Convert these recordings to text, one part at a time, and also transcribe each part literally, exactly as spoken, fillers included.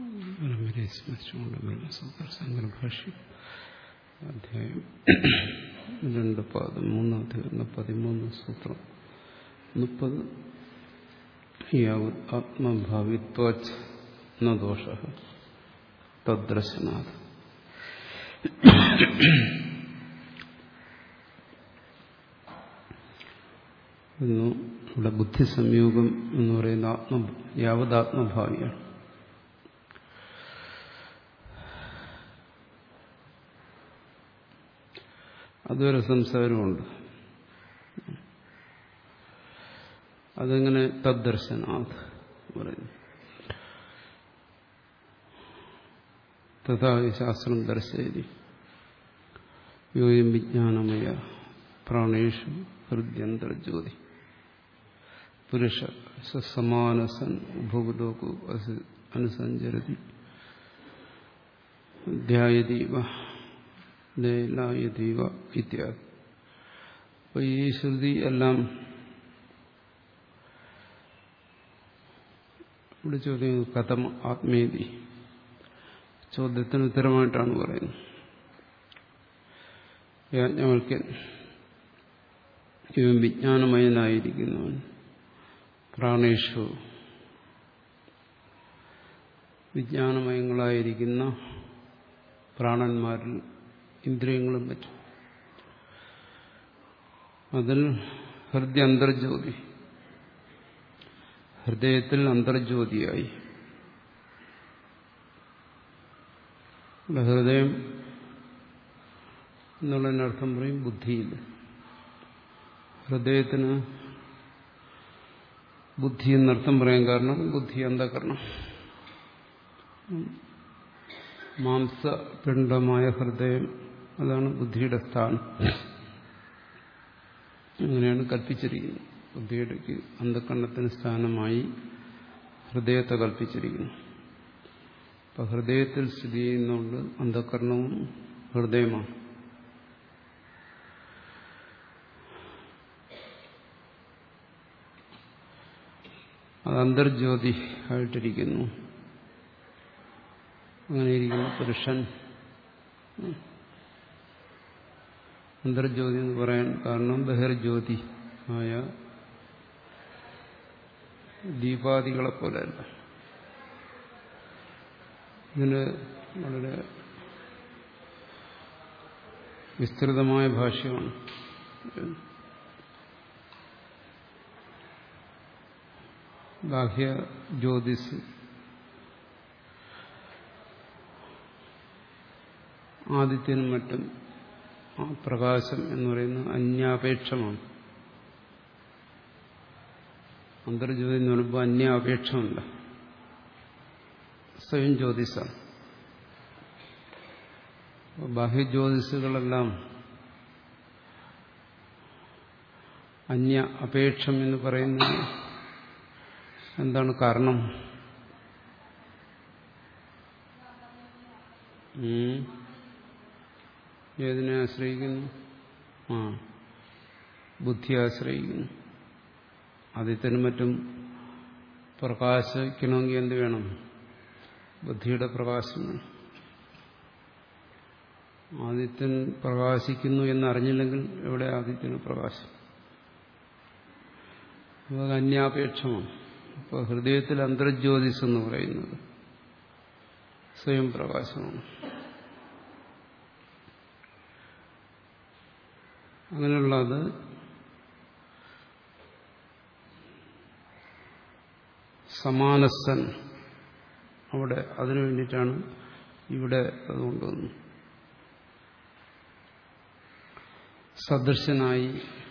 പരമ്പരയെ സ്മരിച്ചുകൊണ്ട് ബ്രഹ്മസൂത്ര സങ്കരഭാഷ്യം അധ്യായം രണ്ട് പാദം മൂന്നാം പതിമൂന്ന് സൂത്രം മുപ്പത് യാവത് ആത്മഭാവിത്വാച്ച് ന ദോഷഃ തദ്ദർശനാത്. ഇവിടെ ബുദ്ധി സംയോഗം എന്ന് പറയുന്ന ആത്മ യാവതാത്മഭാവിയാണ്. അതൊരു സംസാരമുണ്ട്. അതെങ്ങനെ തദ്ദർശനാത് പറയുന്നു. തഥാ ശാസ്ത്രം ദർശയതി യോയം വിജ്ഞാനമയ പ്രാണേഷു ഹൃദ്യന്തർജ്യോതി പുരുഷ സമാനസൻ ഉഭവലോകു അനുസഞ്ചരതി ധ്യായതീവ ലയലായതീവ ഇത്യാദി. അപ്പൊ ഈ ശ്രുതി എല്ലാം ഇവിടെ ചോദ്യം കഥം ആത്മേതി ചോദ്യത്തിന് ഉത്തരമായിട്ടാണ് പറയുന്നത്. യാജ്ഞവൽക്യൻ ഇവൻ വിജ്ഞാനമയനായിരിക്കുന്നവൻ പ്രാണേഷു വിജ്ഞാനമയങ്ങളായിരിക്കുന്ന പ്രാണന്മാരിൽ ഇന്ദ്രിയങ്ങളും പറ്റും. അതിൽ ഹൃദയ അന്തർജ്യോതി ഹൃദയത്തിൽ അന്തർജ്യോതിയായി. ഹൃദയം എന്നുള്ളതിനർത്ഥം പറയും ബുദ്ധിയിൽ. ഹൃദയത്തിന് ബുദ്ധി എന്നർത്ഥം പറയാൻ കാരണം ബുദ്ധി അന്ധകരണം. മാംസപിണ്ഡമായ ഹൃദയം അതാണ് ബുദ്ധിയുടെ സ്ഥാനം. അങ്ങനെയാണ് കൽപ്പിച്ചിരിക്കുന്നത്. ബുദ്ധിയുടെ അന്ധകരണത്തിന് സ്ഥാനമായി ഹൃദയത്തെ കൽപ്പിച്ചിരിക്കുന്നു. അപ്പൊ ഹൃദയത്തിൽ സ്ഥിതി ചെയ്യുന്നതുകൊണ്ട് അന്ധകരണവും ഹൃദയമാണ്. അത് അന്തർജ്യോതി ആയിട്ടിരിക്കുന്നു. അങ്ങനെയിരിക്കുന്ന പുരുഷൻ അന്തർജ്യോതി എന്ന് പറയാൻ കാരണം ബഹിർജ്യോതി ആയ ദീപാദികളെ പോലെയല്ല. ഇതിന് വളരെ വിസ്തൃതമായ ഭാഷ്യമാണ്. ബാഹ്യ ജ്യോതിസ് ആദിത്യനും മറ്റും ആ പ്രകാശം എന്ന് പറയുന്നത് അന്യാപേക്ഷമാണ്. അന്തർജ്യോതി എന്ന് പറയുമ്പോൾ അന്യാപേക്ഷമല്ല, സ്വയം ജ്യോതിസാണ്. ബാഹ്യജ്യോതിസുകളെല്ലാം അന്യ അപേക്ഷം എന്ന് പറയുന്നത് എന്താണ് കാരണം? ഏതിനെ ആശ്രയിക്കുന്നു? ആ ബുദ്ധിയെ ആശ്രയിക്കുന്നു. ആദിത്യനും മറ്റും പ്രകാശിക്കണമെങ്കിൽ എന്ത് വേണം? ബുദ്ധിയുടെ പ്രകാശം വേണം. ആദിത്യൻ പ്രകാശിക്കുന്നു എന്നറിഞ്ഞില്ലെങ്കിൽ എവിടെ ആദിത്യന് പ്രകാശം? അത് അന്യാപേക്ഷമാണ്. അപ്പോൾ ഹൃദയത്തിൽ അന്തർജ്യോതിസ് എന്ന് പറയുന്നത് സ്വയം പ്രകാശമാണ്. അങ്ങനെയുള്ളത് സമാനസൻ അവിടെ അതിനു വേണ്ടിയിട്ടാണ് ഇവിടെ അതുകൊണ്ടുവന്നു. സദൃശനായി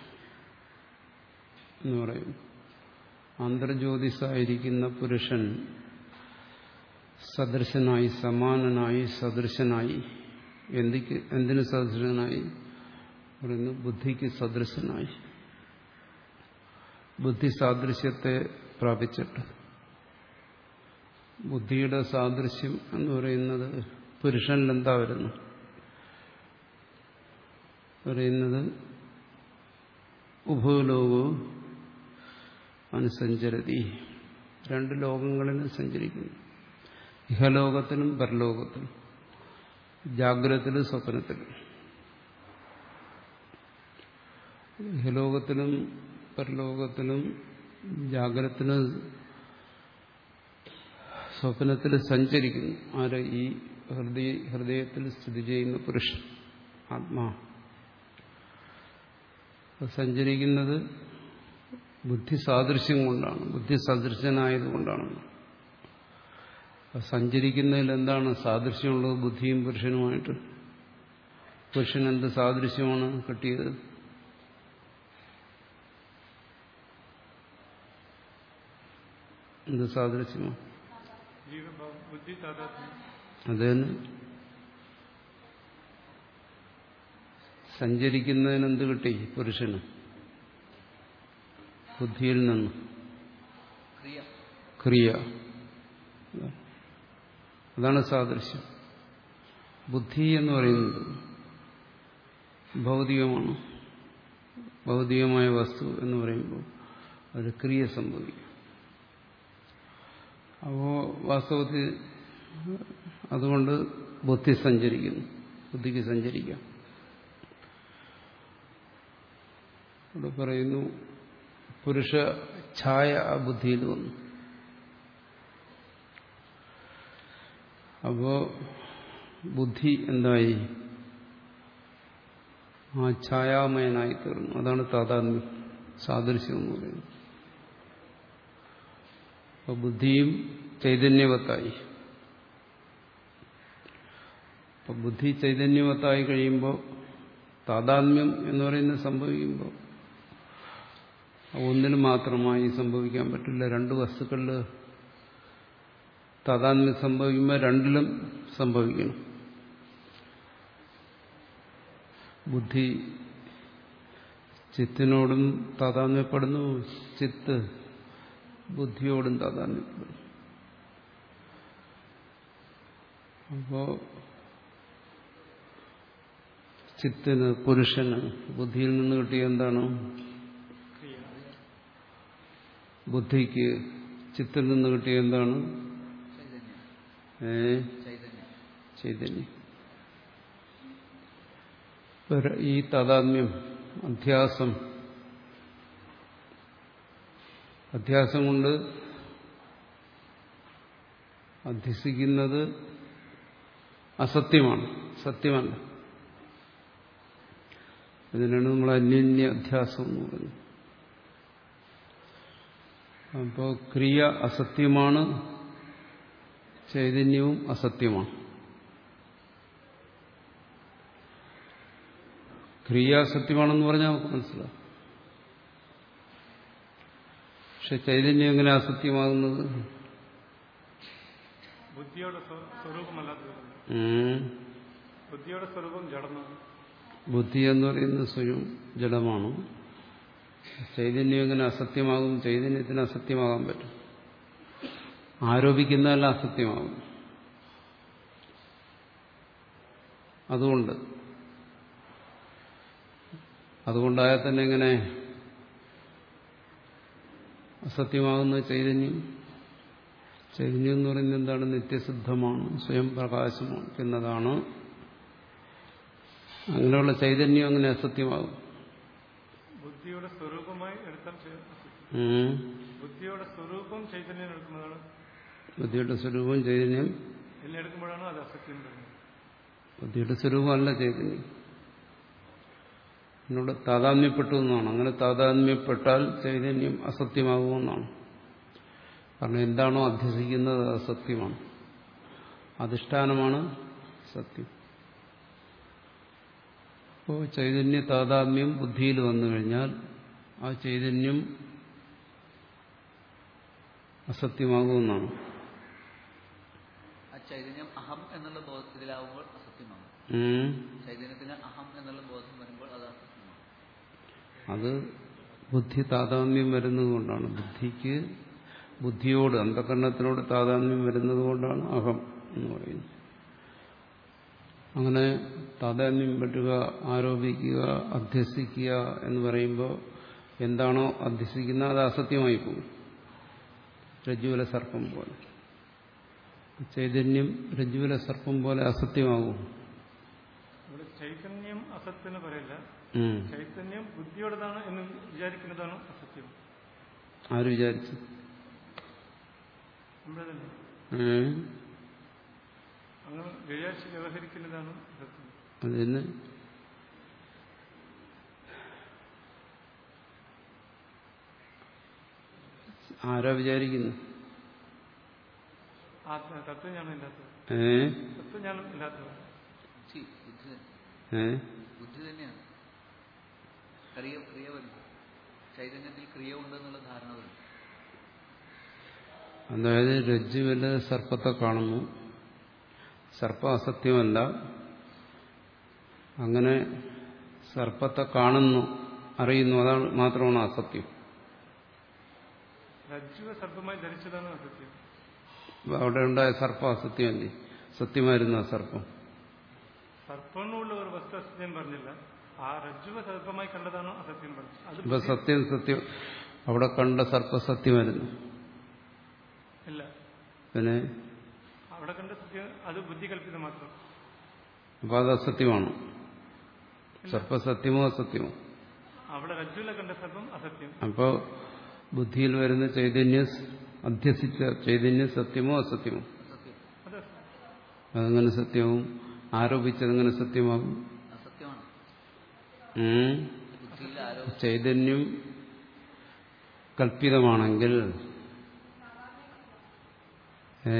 എന്ന് പറയും. അന്തർജ്യോതിസായിരിക്കുന്ന പുരുഷൻ സദൃശനായി, സമാനനായി, സദൃശനായി. എന്തിക്ക് എന്തിന് സദൃശനായി പറയുന്നു? ബുദ്ധിക്ക് സദൃശനായി. ബുദ്ധി സാദൃശ്യത്തെ പ്രാപിച്ചിട്ട് ബുദ്ധിയുടെ സാദൃശ്യം എന്ന് പറയുന്നത് പുരുഷനിൽ എന്താ വരുന്നു? പറയുന്നത് ഉഭയലോകവും അനുസഞ്ചരതി, രണ്ട് ലോകങ്ങളിലും സഞ്ചരിക്കുന്നു. ഇഹലോകത്തിലും പരലോകത്തിലും, ജാഗ്രതത്തിലും സ്വപ്നത്തിലും. ഇഹലോകത്തിലും പരലോകത്തിലും ജാഗ്രതത്തിലും സ്വപ്നത്തിൽ സഞ്ചരിക്കുന്നു ആര്? ഈ ഹൃദയ ഹൃദയത്തിൽ സ്ഥിതി ചെയ്യുന്ന പുരുഷൻ, ആത്മാ. സഞ്ചരിക്കുന്നത് ബുദ്ധി സാദൃശ്യം കൊണ്ടാണ്, ബുദ്ധി സദൃശനായതുകൊണ്ടാണ്. സഞ്ചരിക്കുന്നതിൽ എന്താണ് സാദൃശ്യമുള്ളത്? ബുദ്ധിയും പുരുഷനുമായിട്ട്. പുരുഷൻ എന്ത് സാദൃശ്യമാണ് കിട്ടിയത്? എന്ത് സാദൃശ്യമാണ്? അത് തന്നെ. സഞ്ചരിക്കുന്നതിനെന്ത് കിട്ടി പുരുഷന്? ബുദ്ധിയിൽ നിന്ന് ക്രിയ. അതാണ് സാദൃശ്യം. ബുദ്ധി എന്ന് പറയുന്നത് ഭൗതികമാണ്. ഭൗതികമായ വസ്തു എന്ന് പറയുമ്പോൾ അത് ക്രിയ സംഭവിക്കും. അപ്പോൾ വാസ്തവത്തിൽ അതുകൊണ്ട് ബുദ്ധി സഞ്ചരിക്കുന്നു, ബുദ്ധിക്ക് സഞ്ചരിക്കാം. ഇവിടെ പറയുന്നു പുരുഷ ഛായ ആ ബുദ്ധിയിൽ വന്നു. അപ്പോ ബുദ്ധി എന്തായി? ആ ഛായാമയനായി തീർന്നു. അതാണ് താതാത്മ്യം, സാദൃശ്യം എന്ന് പറയുന്നത്. അപ്പൊ ബുദ്ധിയും ചൈതന്യവത്തായി. അപ്പൊ ബുദ്ധി ചൈതന്യവത്തായി കഴിയുമ്പോൾ താതാത്മ്യം എന്ന് പറയുന്നത് സംഭവിക്കുമ്പോൾ ഒന്നിന് മാത്രമായി സംഭവിക്കാൻ പറ്റില്ല. രണ്ട് വസ്തുക്കളിൽ താതാത്മ്യം സംഭവിക്കുമ്പോൾ രണ്ടിലും സംഭവിക്കണം. ബുദ്ധി ചിത്തിനോടും താതാത്മ്യപ്പെടുന്നു, ചിത്ത് ബുദ്ധിയോടും താതാത്മ്യപ്പെടുന്നു. അപ്പോ ചിത്തിന്, പുരുഷന് ബുദ്ധിയിൽ നിന്ന് കിട്ടിയ എന്താണ്? ബുദ്ധിക്ക് ചിത്തിൽ നിന്ന് കിട്ടിയ എന്താണ്? ഏ ചൈതന്യം. ഈ താതാത്മ്യം, അധ്യാസം അധ്യാസം കൊണ്ട് അധ്യസിക്കുന്നത് അസത്യമാണ്, സത്യമല്ല. ഇതിനാണ് നമ്മൾ അന്യോന്യ അധ്യാസം എന്ന് പറയുന്നത്. അപ്പോൾ ക്രിയ അസത്യമാണ്, ചൈതന്യവും അസത്യമാണ്. ക്രിയ സത്യമാണെന്ന് പറഞ്ഞാൽ നമുക്ക് മനസ്സിലാവും. പക്ഷെ ചൈതന്യം എങ്ങനെ അസത്യമാകുന്നത്? ബുദ്ധിയുടെ സ്വരൂപമല്ലാത്തത്. ബുദ്ധിയുടെ സ്വരൂപം ജഡമാണ്. ബുദ്ധി എന്ന് പറയുന്നത് സ്വയം ജഡമാണ്. ചൈതന്യം എങ്ങനെ അസത്യമാകും? ചൈതന്യത്തിന് അസത്യമാകാൻ പറ്റും. ആരോപിക്കുന്നതല്ല അസത്യമാകും. അതുകൊണ്ട് അതുകൊണ്ടായാൽ തന്നെ എങ്ങനെ അസത്യമാകുന്ന ചൈതന്യം? ചൈതന്യം എന്ന് പറയുന്നത് എന്താണ്? നിത്യസിദ്ധമാണ്, സ്വയം പ്രകാശമാണ് എന്നതാണ്. അങ്ങനെയുള്ള ചൈതന്യം അങ്ങനെ അസത്യമാകും. ബുദ്ധിയുടെ സ്വരൂപമായി എടുത്താൽ ബുദ്ധിയുടെ സ്വരൂപം ചൈതന്യം എടുക്കുന്നതാണ്. ബുദ്ധിയുടെ സ്വരൂപം ചൈതന്യം എല്ലാം എടുക്കുമ്പോഴാണ് അത് അസത്യം. ബുദ്ധിയുടെ സ്വരൂപമല്ല ചൈതന്യം. എന്നോട് താതാത്മ്യപ്പെട്ടു എന്നാണ്. അങ്ങനെ താതാത്മ്യപ്പെട്ടാൽ ചൈതന്യം അസത്യമാകുമെന്നാണ്. കാരണം എന്താണോ അധ്യസിക്കുന്നത് അത് അസത്യമാണ്, അധിഷ്ഠാനമാണ് സത്യം. അപ്പോൾ ചൈതന്യ താതാത്മ്യം ബുദ്ധിയിൽ വന്നു കഴിഞ്ഞാൽ ആ ചൈതന്യം അസത്യമാകുമെന്നാണ്. ചൈതന്യം അഹം എന്നുള്ള ബോധത്തിലാവുമ്പോൾ അസത്യമാണ്. ചൈതന്യത്തിന് അഹം എന്നുള്ള ബോധം വരുമ്പോൾ അത് അസത്യമാണ്. അത് ബുദ്ധി താതാത്മ്യം വരുന്നത് കൊണ്ടാണ്. ബുദ്ധിക്ക് ബുദ്ധിയോട്, അന്ധകരണത്തിനോട് താതാത്മ്യം വരുന്നത് കൊണ്ടാണ് അഹം എന്ന് പറയുന്നത്. അങ്ങനെ താതാത്മ്യം പറ്റുക, ആരോപിക്കുക, അധ്യസിക്കുക എന്ന് പറയുമ്പോൾ എന്താണോ അധ്യസിക്കുന്നത് അത് അസത്യമായി പോകും. രജ്ജുവിലെ സർപ്പം പോലെ. ചൈതന്യം രജ്ജുവിലെ സർപ്പം പോലെ അസത്യമാകും. ഇവിടെ ചൈതന്യം അസത്യം പറയില്ല. ഉം. ചൈതന്യം ബുദ്ധിയോടതാണ് എന്ന് വിചാരിക്കുന്നതാണ് അസത്യം. ആര് വിചാരിച്ചു? നമ്മുടെ തന്നെ ഏ അങ്ങനെ വിചാരിച്ച് വ്യവഹരിക്കുന്നതാണ് സത്യം. അതിന് ആരാ വിചാരിക്കുന്നു? ആ തത്വജ്ഞാനം ഇല്ലാത്തത്. ഏ തത്വജ്ഞാനം ഇല്ലാത്തത് ബുദ്ധി ബുദ്ധി തന്നെ. ഏ ബുദ്ധി തന്നെയാണ്. ക്രിയ ക്രിയ വരും. ചൈതന്യത്തിൽ ക്രിയ ഉണ്ടെന്നുള്ള ധാരണ വരും. അതായത് രജ്ജുവില് സർപ്പത്തെ കാണുന്നു, സർപ്പം അസത്യമല്ല, അങ്ങനെ സർപ്പത്തെ കാണുന്നു, അറിയുന്നു, അതാണ് മാത്രമാണ് അസത്യം. രജ്ജുവെ സർപ്പമായി ധരിച്ചതാണ് അസത്യം. അവിടെ ഉണ്ടായ സർപ്പം അസത്യമല്ലേ? സത്യമായിരുന്നു ആ സർപ്പം. സർപ്പം എന്നുള്ള ഒരു വസ്തു അസത്യം പറഞ്ഞില്ല. ആ രജ്ജുവെ സർപ്പമായി കണ്ടതാണ് അസത്യം പറഞ്ഞത്. ഇപ്പൊ സത്യം സത്യം അവിടെ കണ്ട സർപ്പ സത്യമായിരുന്നു. ഇല്ല, പിന്നെ അവിടെ കണ്ട സത്യം അത് ബുദ്ധി കൽപ്പിതം മാത്രം. അപ്പൊ അത് അസത്യമാണോ? സർപ്പ സത്യമോ അസത്യമോ? അവിടെ രജ്ജുവിലെ കണ്ട സർപ്പം അസത്യം. അപ്പോ ബുദ്ധിയിൽ വരുന്ന ചൈതന്യം, അധ്യസിച്ച ചൈതന്യം സത്യമോ അസത്യമോ? അസത്യം. അത് അതങ്ങനെ സത്യവും ആരോപിച്ചതെങ്ങനെ സത്യമാകും? അസത്യമാണ്. ഉം. ബുദ്ധിയിൽ ആരോപണം. ചൈതന്യം കൽപ്പിതമാണെങ്കിൽ ഏ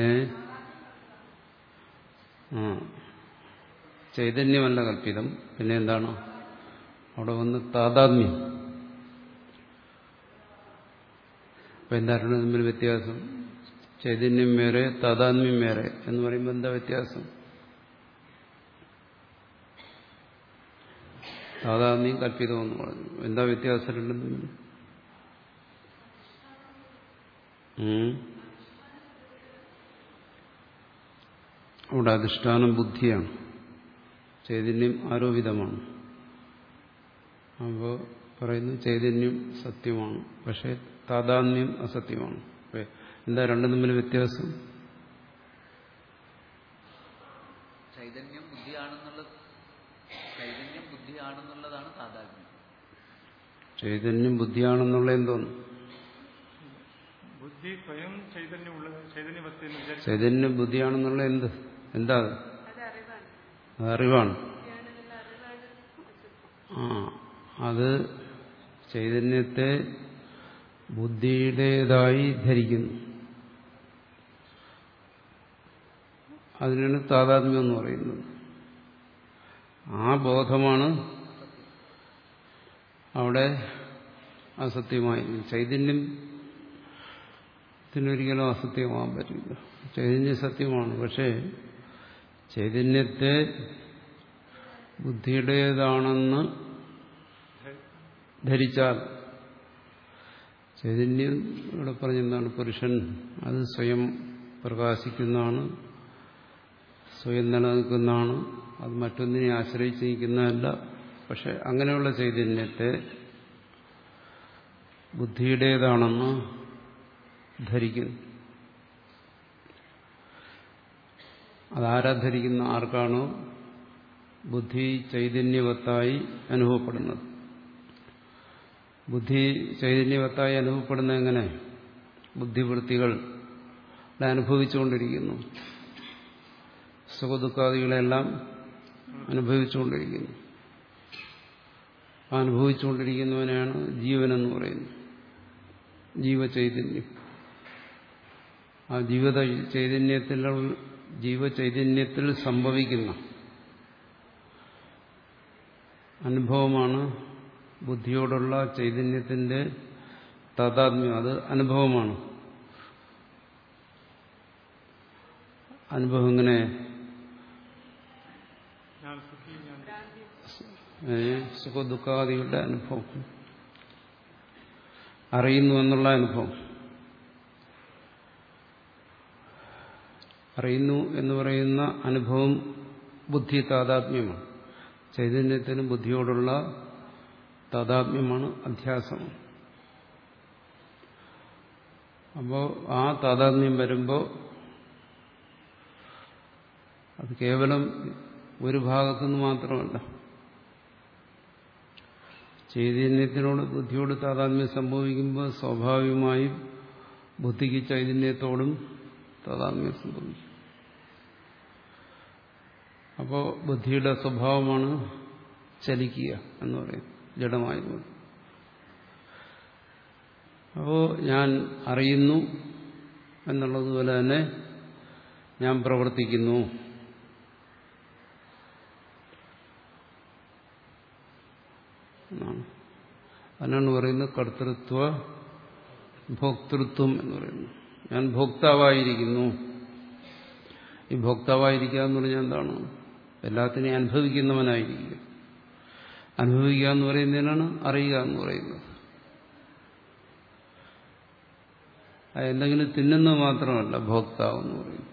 ആ ചൈതന്യമല്ല കൽപ്പിതം, പിന്നെ എന്താണ് അവിടെ വന്ന് താതാത്മ്യം. അപ്പൊ എന്താണ് തമ്മിൽ വ്യത്യാസം? ചൈതന്യം വേറെ, താതാത്മ്യം വേറെ എന്ന് പറയുമ്പോൾ എന്താ വ്യത്യാസം? താതാത്മ്യം കൽപ്പിതമെന്ന് പറഞ്ഞു. എന്താ വ്യത്യാസം രണ്ടും തമ്മിൽ? അവിടെ അധിഷ്ഠാനം ബുദ്ധിയാണ്, ചൈതന്യം ആരോപിതമാണ്. അപ്പോൾ പറയുന്നു ചൈതന്യം സത്യമാണ്, പക്ഷെ താതാത്മ്യം അസത്യമാണ്. എന്താ രണ്ടും തമ്മിൽ വ്യത്യാസം? ചൈതന്യം ബുദ്ധിയാണെന്നുള്ളത് ചൈതന്യം ബുദ്ധിയാണെന്നുള്ളതാണ് താതാത്മ്യം. ചൈതന്യം ബുദ്ധിയാണെന്നുള്ള എന്തോന്നു? ബുദ്ധി സ്വയം ചൈതന്യമുള്ള ചൈതന്യവസ്തു എന്ന് വിചാരിച്ചു. ചൈതന്യം ബുദ്ധിയാണെന്നുള്ള എന്ത്? എന്താ അത്? അത് അറിവാണ്. ആ അത് ചൈതന്യത്തെ ബുദ്ധിയുടേതായി ധരിക്കുന്നു. അതിനാണ് താതാത്മ്യം എന്ന് പറയുന്നത്. ആ ബോധമാണ് അവിടെ അസത്യമായി. ചൈതന്യത്തിനൊരിക്കലും അസത്യമാകാൻ പറ്റില്ല. ചൈതന്യം സത്യമാണ്, പക്ഷേ ചൈതന്യത്തെ ബുദ്ധിയുടേതാണെന്ന് ധരിച്ചാൽ, ചൈതന്യം ഇവിടെ പറഞ്ഞെന്താണ്? പുരുഷൻ അത് സ്വയം പ്രകാശിക്കുന്നതാണ്, സ്വയം നിലനിൽക്കുന്നതാണ്, അത് മറ്റൊന്നിനെ ആശ്രയിച്ച് നിൽക്കുന്നതല്ല. പക്ഷെ അങ്ങനെയുള്ള ചൈതന്യത്തെ ബുദ്ധിയുടേതാണെന്ന് ധരിക്കുന്നു. അതാരാ ധരിക്കുന്ന? ആർക്കാണോ ബുദ്ധി ചൈതന്യവത്തായി അനുഭവപ്പെടുന്നത്. ബുദ്ധി ചൈതന്യവത്തായി അനുഭവപ്പെടുന്നത് എങ്ങനെ? ബുദ്ധിവൃത്തികൾ അനുഭവിച്ചുകൊണ്ടിരിക്കുന്നു, സുഖദുഃഖാദികളെല്ലാം അനുഭവിച്ചുകൊണ്ടിരിക്കുന്നു. അനുഭവിച്ചുകൊണ്ടിരിക്കുന്നവനെയാണ് ജീവനെന്ന് പറയുന്നത്, ജീവചൈതന്യം. ആ ജീവ ചൈതന്യത്തിൽ ജീവചൈതന്യത്തിൽ സംഭവിക്കുന്ന അനുഭവമാണ് ബുദ്ധിയോടുള്ള ചൈതന്യത്തിന്റെ താതാത്മ്യം. അത് അനുഭവമാണ്. അനുഭവം ഇങ്ങനെ സുഖദുഃഖാദികളുടെ അനുഭവം, അറിയുന്നു എന്നുള്ള അനുഭവം. അറിയുന്നു എന്ന് പറയുന്ന അനുഭവം ബുദ്ധി താതാത്മ്യമാണ്. ചൈതന്യത്തിന് ബുദ്ധിയോടുള്ള താതാത്മ്യമാണ് അധ്യാസം. അപ്പോൾ ആ താതാത്മ്യം വരുമ്പോൾ അത് കേവലം ഒരു ഭാഗത്തുനിന്ന് മാത്രമല്ല. ചൈതന്യത്തിനോട് ബുദ്ധിയോട് താതാത്മ്യം സംഭവിക്കുമ്പോൾ സ്വാഭാവികമായും ബുദ്ധിക്ക് ചൈതന്യത്തോടും താതാത്മ്യം സംഭവിക്കും. അപ്പോൾ ബുദ്ധിയുടെ സ്വഭാവമാണ് ചലിക്കുക എന്ന് പറയും, ജഡമായതുകൊണ്ട്. അപ്പോൾ ഞാൻ അറിയുന്നു എന്നുള്ളതുപോലെ തന്നെ ഞാൻ പ്രവർത്തിക്കുന്നു. അതിനാണ് പറയുന്നത് കർത്തൃത്വ ഭോക്തൃത്വം എന്ന് പറയുന്നു. ഞാൻ ഭോക്താവായിരിക്കുന്നു. ഈ ഭോക്താവായിരിക്കുക എന്ന് പറഞ്ഞാൽ എന്താണ്? എല്ലാത്തിനെയും അനുഭവിക്കുന്നവനായിരിക്കുക. അനുഭവിക്കുക എന്ന് പറയുന്നതിനാണ് അറിയുക എന്ന് പറയുന്നത്. എന്തെങ്കിലും തിന്നുന്നത് മാത്രമല്ല ഭോക്താവ് എന്ന് പറയുന്നത്.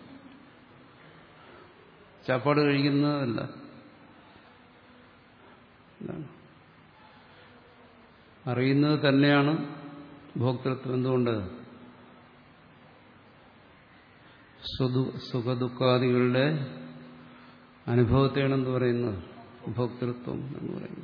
ചാപ്പാട് കഴിക്കുന്നതല്ല. അറിയുന്നത് തന്നെയാണ് ഭോക്തൃത്വം. എന്തുകൊണ്ട്? സുഖദുഃഖാദികളുടെ അനുഭവത്തെയാണ് എന്ത് പറയുന്നത്? ഭോക്തൃത്വം എന്ന് പറയുന്നത്.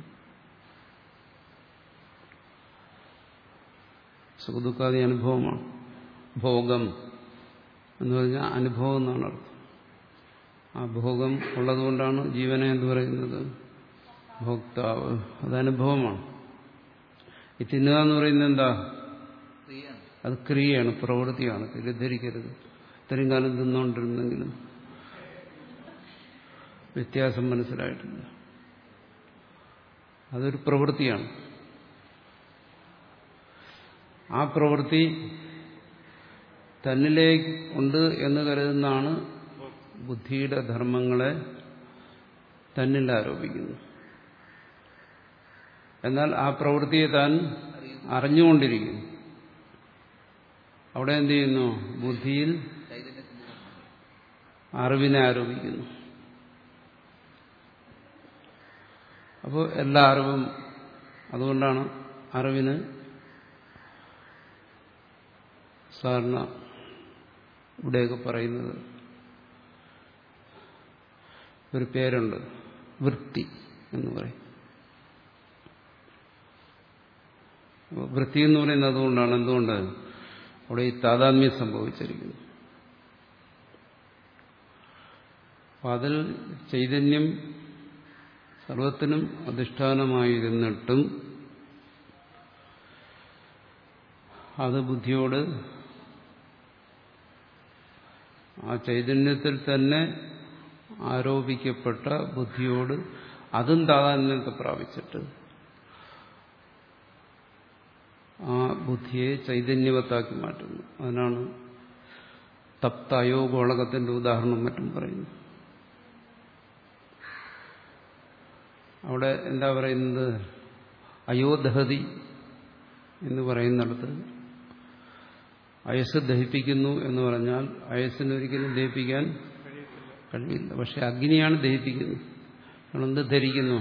സുഖദുഃഖാദി അനുഭവമാണ്. ഭോഗം എന്ന് പറഞ്ഞാൽ അനുഭവം എന്നാണ് അർത്ഥം. ആ ഭോഗം ഉള്ളതുകൊണ്ടാണ് ജീവനെ എന്ന് പറയുന്നത് ഭോക്താവ്. അത് അനുഭവമാണ്. ഈ തിന്നുക എന്ന് പറയുന്നത് എന്താ? അത് ക്രിയയാണ്, പ്രവൃത്തിയാണ്. തെറ്റിദ്ധരിക്കരുത്. ഇത്രയും കാലം തിന്നുകൊണ്ടിരുന്നെങ്കിലും വ്യത്യാസം മനസ്സിലായിട്ടില്ല. അതൊരു പ്രവൃത്തിയാണ്. ആ പ്രവൃത്തി തന്നിലേക്ക് ഉണ്ട് എന്ന് കരുതുന്നതാണ് ബുദ്ധിയുടെ ധർമ്മങ്ങളെ തന്നിൽ ആരോപിക്കുന്നു. എന്നാൽ ആ പ്രവൃത്തിയെ താൻ അറിഞ്ഞുകൊണ്ടിരിക്കുന്നു. അവിടെ എന്ത് ചെയ്യുന്നു? ബുദ്ധിയിൽ അറിവിനെ ആരോപിക്കുന്നു. അപ്പോൾ എല്ലാ അറിവും, അതുകൊണ്ടാണ് അറിവിന് സാധാരണ ഇവിടെയൊക്കെ പറയുന്നത് ഒരു പേരുണ്ട്, വൃത്തി എന്ന് പറയും. വൃത്തി എന്ന് പറയുന്നത് അതുകൊണ്ടാണ്. എന്തുകൊണ്ട്? അവിടെ ഈ താതാത്മ്യം സംഭവിച്ചിരിക്കുന്നു. അപ്പം അതിൽ ചൈതന്യം സർവത്തിനും അധിഷ്ഠാനമായിരുന്നിട്ടും അത് ബുദ്ധിയോട്, ആ ചൈതന്യത്തിൽ തന്നെ ആരോപിക്കപ്പെട്ട ബുദ്ധിയോട് അതും താതാത്മ്യത്തെ പ്രാപിച്ചിട്ട് ആ ബുദ്ധിയെ ചൈതന്യവത്താക്കി മാറ്റുന്നു. അതിനാണ് തപ്ത അയോഗോളകത്തിന്റെ ഉദാഹരണം മറ്റും പറയുന്നു. അവിടെ എന്താ പറയുന്നത്? അയോദഹതി എന്ന് പറയുന്നിടത്ത് അയസ് ദഹിപ്പിക്കുന്നു എന്ന് പറഞ്ഞാൽ അയസ്സിനൊരിക്കലും ദഹിപ്പിക്കാൻ കഴിയില്ല. പക്ഷെ അഗ്നിയാണ് ദഹിപ്പിക്കുന്നത്. നമ്മളെന്ത് ധരിക്കുന്നു?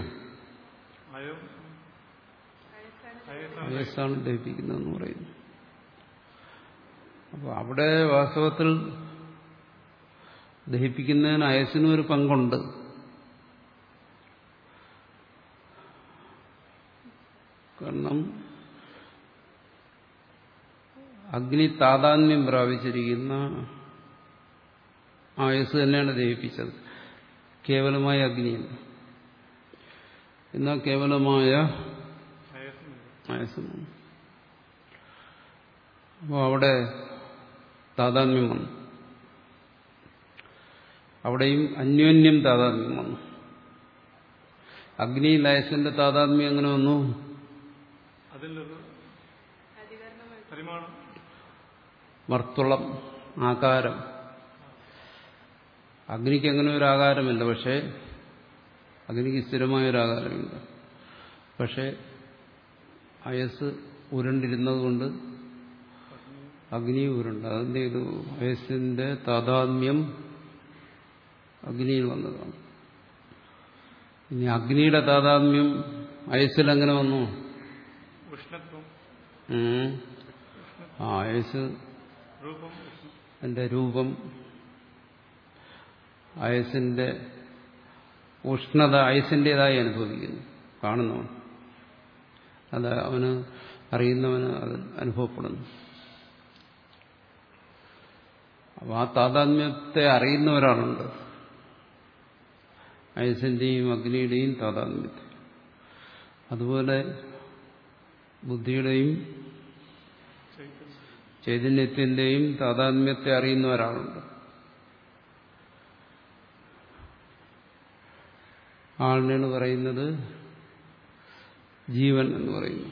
അയസ്സാണ് ദഹിപ്പിക്കുന്നതെന്ന് പറയുന്നു. അപ്പോൾ അവിടെ വാസ്തവത്തിൽ ദഹിപ്പിക്കുന്നതിന് അയസ്സിനും ഒരു പങ്കുണ്ട്. കാരണം അഗ്നി താതാത്മ്യം പ്രാപിച്ചിരിക്കുന്ന ആയസ് തന്നെയാണ് ദഹിപ്പിച്ചത്. കേവലമായ അഗ്നിയല്ല. എന്നാൽ കേവലമായ ആയസമാണ്. അപ്പോൾ അവിടെ താതാത്മ്യം വന്നു. അവിടെയും അന്യോന്യം താതാത്മ്യം വന്നു. അഗ്നി ലയസിന്റെ താതാത്മ്യം എങ്ങനെ വന്നു? മർത്തുളം, ആകാരം. അഗ്നിക്ക് അങ്ങനെ ഒരു ആകാരമില്ല. പക്ഷേ അഗ്നിക്ക് സ്ഥിരമായൊരാകാരമില്ല. പക്ഷെ അയസ് ഉരുണ്ടിരുന്നത് കൊണ്ട് അഗ്നി ഉരുണ്ട്. അതെന്ത് ചെയ്തു? അയസിന്റെ താതാത്മ്യം അഗ്നിയിൽ വന്നതാണ്. ഇനി അഗ്നിയുടെ താതാത്മ്യം അയസിൽ എങ്ങനെ വന്നു? ആ അയസ് എന്റെ രൂപം, അയസിന്റെ ഉഷ്ണത അയസിൻ്റെതായി അനുഭവിക്കുന്നു കാണുന്നവൻ. അത് അവന് അറിയുന്നവന് അത് അനുഭവപ്പെടുന്നു. അപ്പോൾ ആ താതാത്മ്യത്തെ അറിയുന്ന ഒരാളുണ്ട്, അയസിന്റെയും അഗ്നിയുടെയും താതാത്മ്യത്തെ. അതുപോലെ ബുദ്ധിയുടെയും ചൈതന്യത്തിന്റെയും താതാത്മ്യത്തെ അറിയുന്ന ഒരാളുണ്ട്. ആളിനാണ് പറയുന്നത് ജീവൻ എന്ന് പറയുന്നു.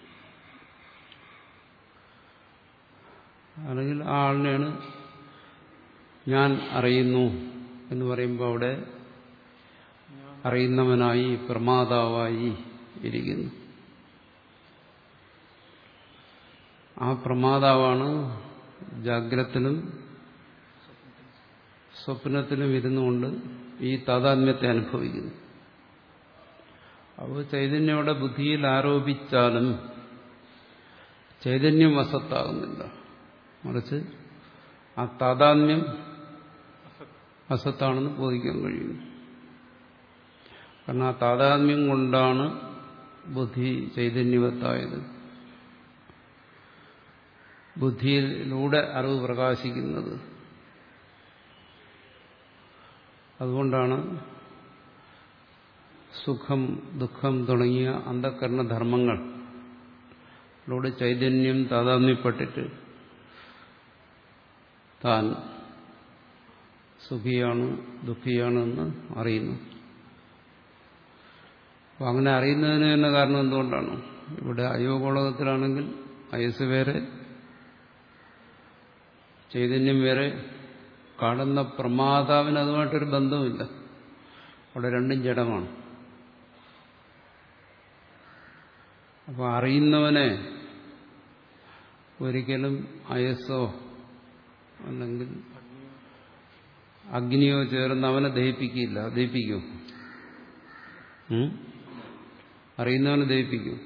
അല്ലെങ്കിൽ ആ ആളിനെയാണ് ഞാൻ അറിയുന്നു എന്ന് പറയുമ്പോൾ അവിടെ അറിയുന്നവനായി പ്രമാതാവായി ഇരിക്കുന്നു. ആ പ്രമാതാവാണ് ജാഗ്രത്തിലും സ്വപ്നത്തിലും ഇരുന്നുകൊണ്ട് ഈ താതാത്മ്യത്തെ അനുഭവിക്കുന്നു. അപ്പോൾ ചൈതന്യയുടെ ബുദ്ധിയിൽ ആരോപിച്ചാലും ചൈതന്യം അസത്താകുന്നില്ല, മറിച്ച് ആ താതാത്മ്യം അസത്താണെന്ന് ബോധിക്കാൻ കഴിയുന്നു. കാരണം ആ താതാത്മ്യം കൊണ്ടാണ് ബുദ്ധി ചൈതന്യവത്തായത്, ബുദ്ധിയിലൂടെ അറിവ് പ്രകാശിക്കുന്നത്. അതുകൊണ്ടാണ് സുഖം ദുഃഖം തുടങ്ങിയ അന്ധകരണധർമ്മങ്ങളിലൂടെ ചൈതന്യം താതാത്മ്യപ്പെട്ടിട്ട് താൻ സുഖിയാണ് ദുഃഖിയാണെന്ന് അറിയുന്നു. അപ്പം അങ്ങനെ അറിയുന്നതിന് തന്നെ കാരണം എന്തുകൊണ്ടാണ്? ഇവിടെ അയോഗോളകത്തിലാണെങ്കിൽ അയസ് വേറെ ചൈതന്യം വേറെ, കാണുന്ന പ്രമാതാവിന് അതുമായിട്ടൊരു ബന്ധവുമില്ല, അവിടെ രണ്ടും ജഡമാണ്. അപ്പോൾ അറിയുന്നവനെ ഒരിക്കലും അയസോ അല്ലെങ്കിൽ അഗ്നിയോ ചേർന്ന് അവനെ ദഹിപ്പിക്കില്ല. ദഹിപ്പിക്കും? അറിയുന്നവനെ ദഹിപ്പിക്കും?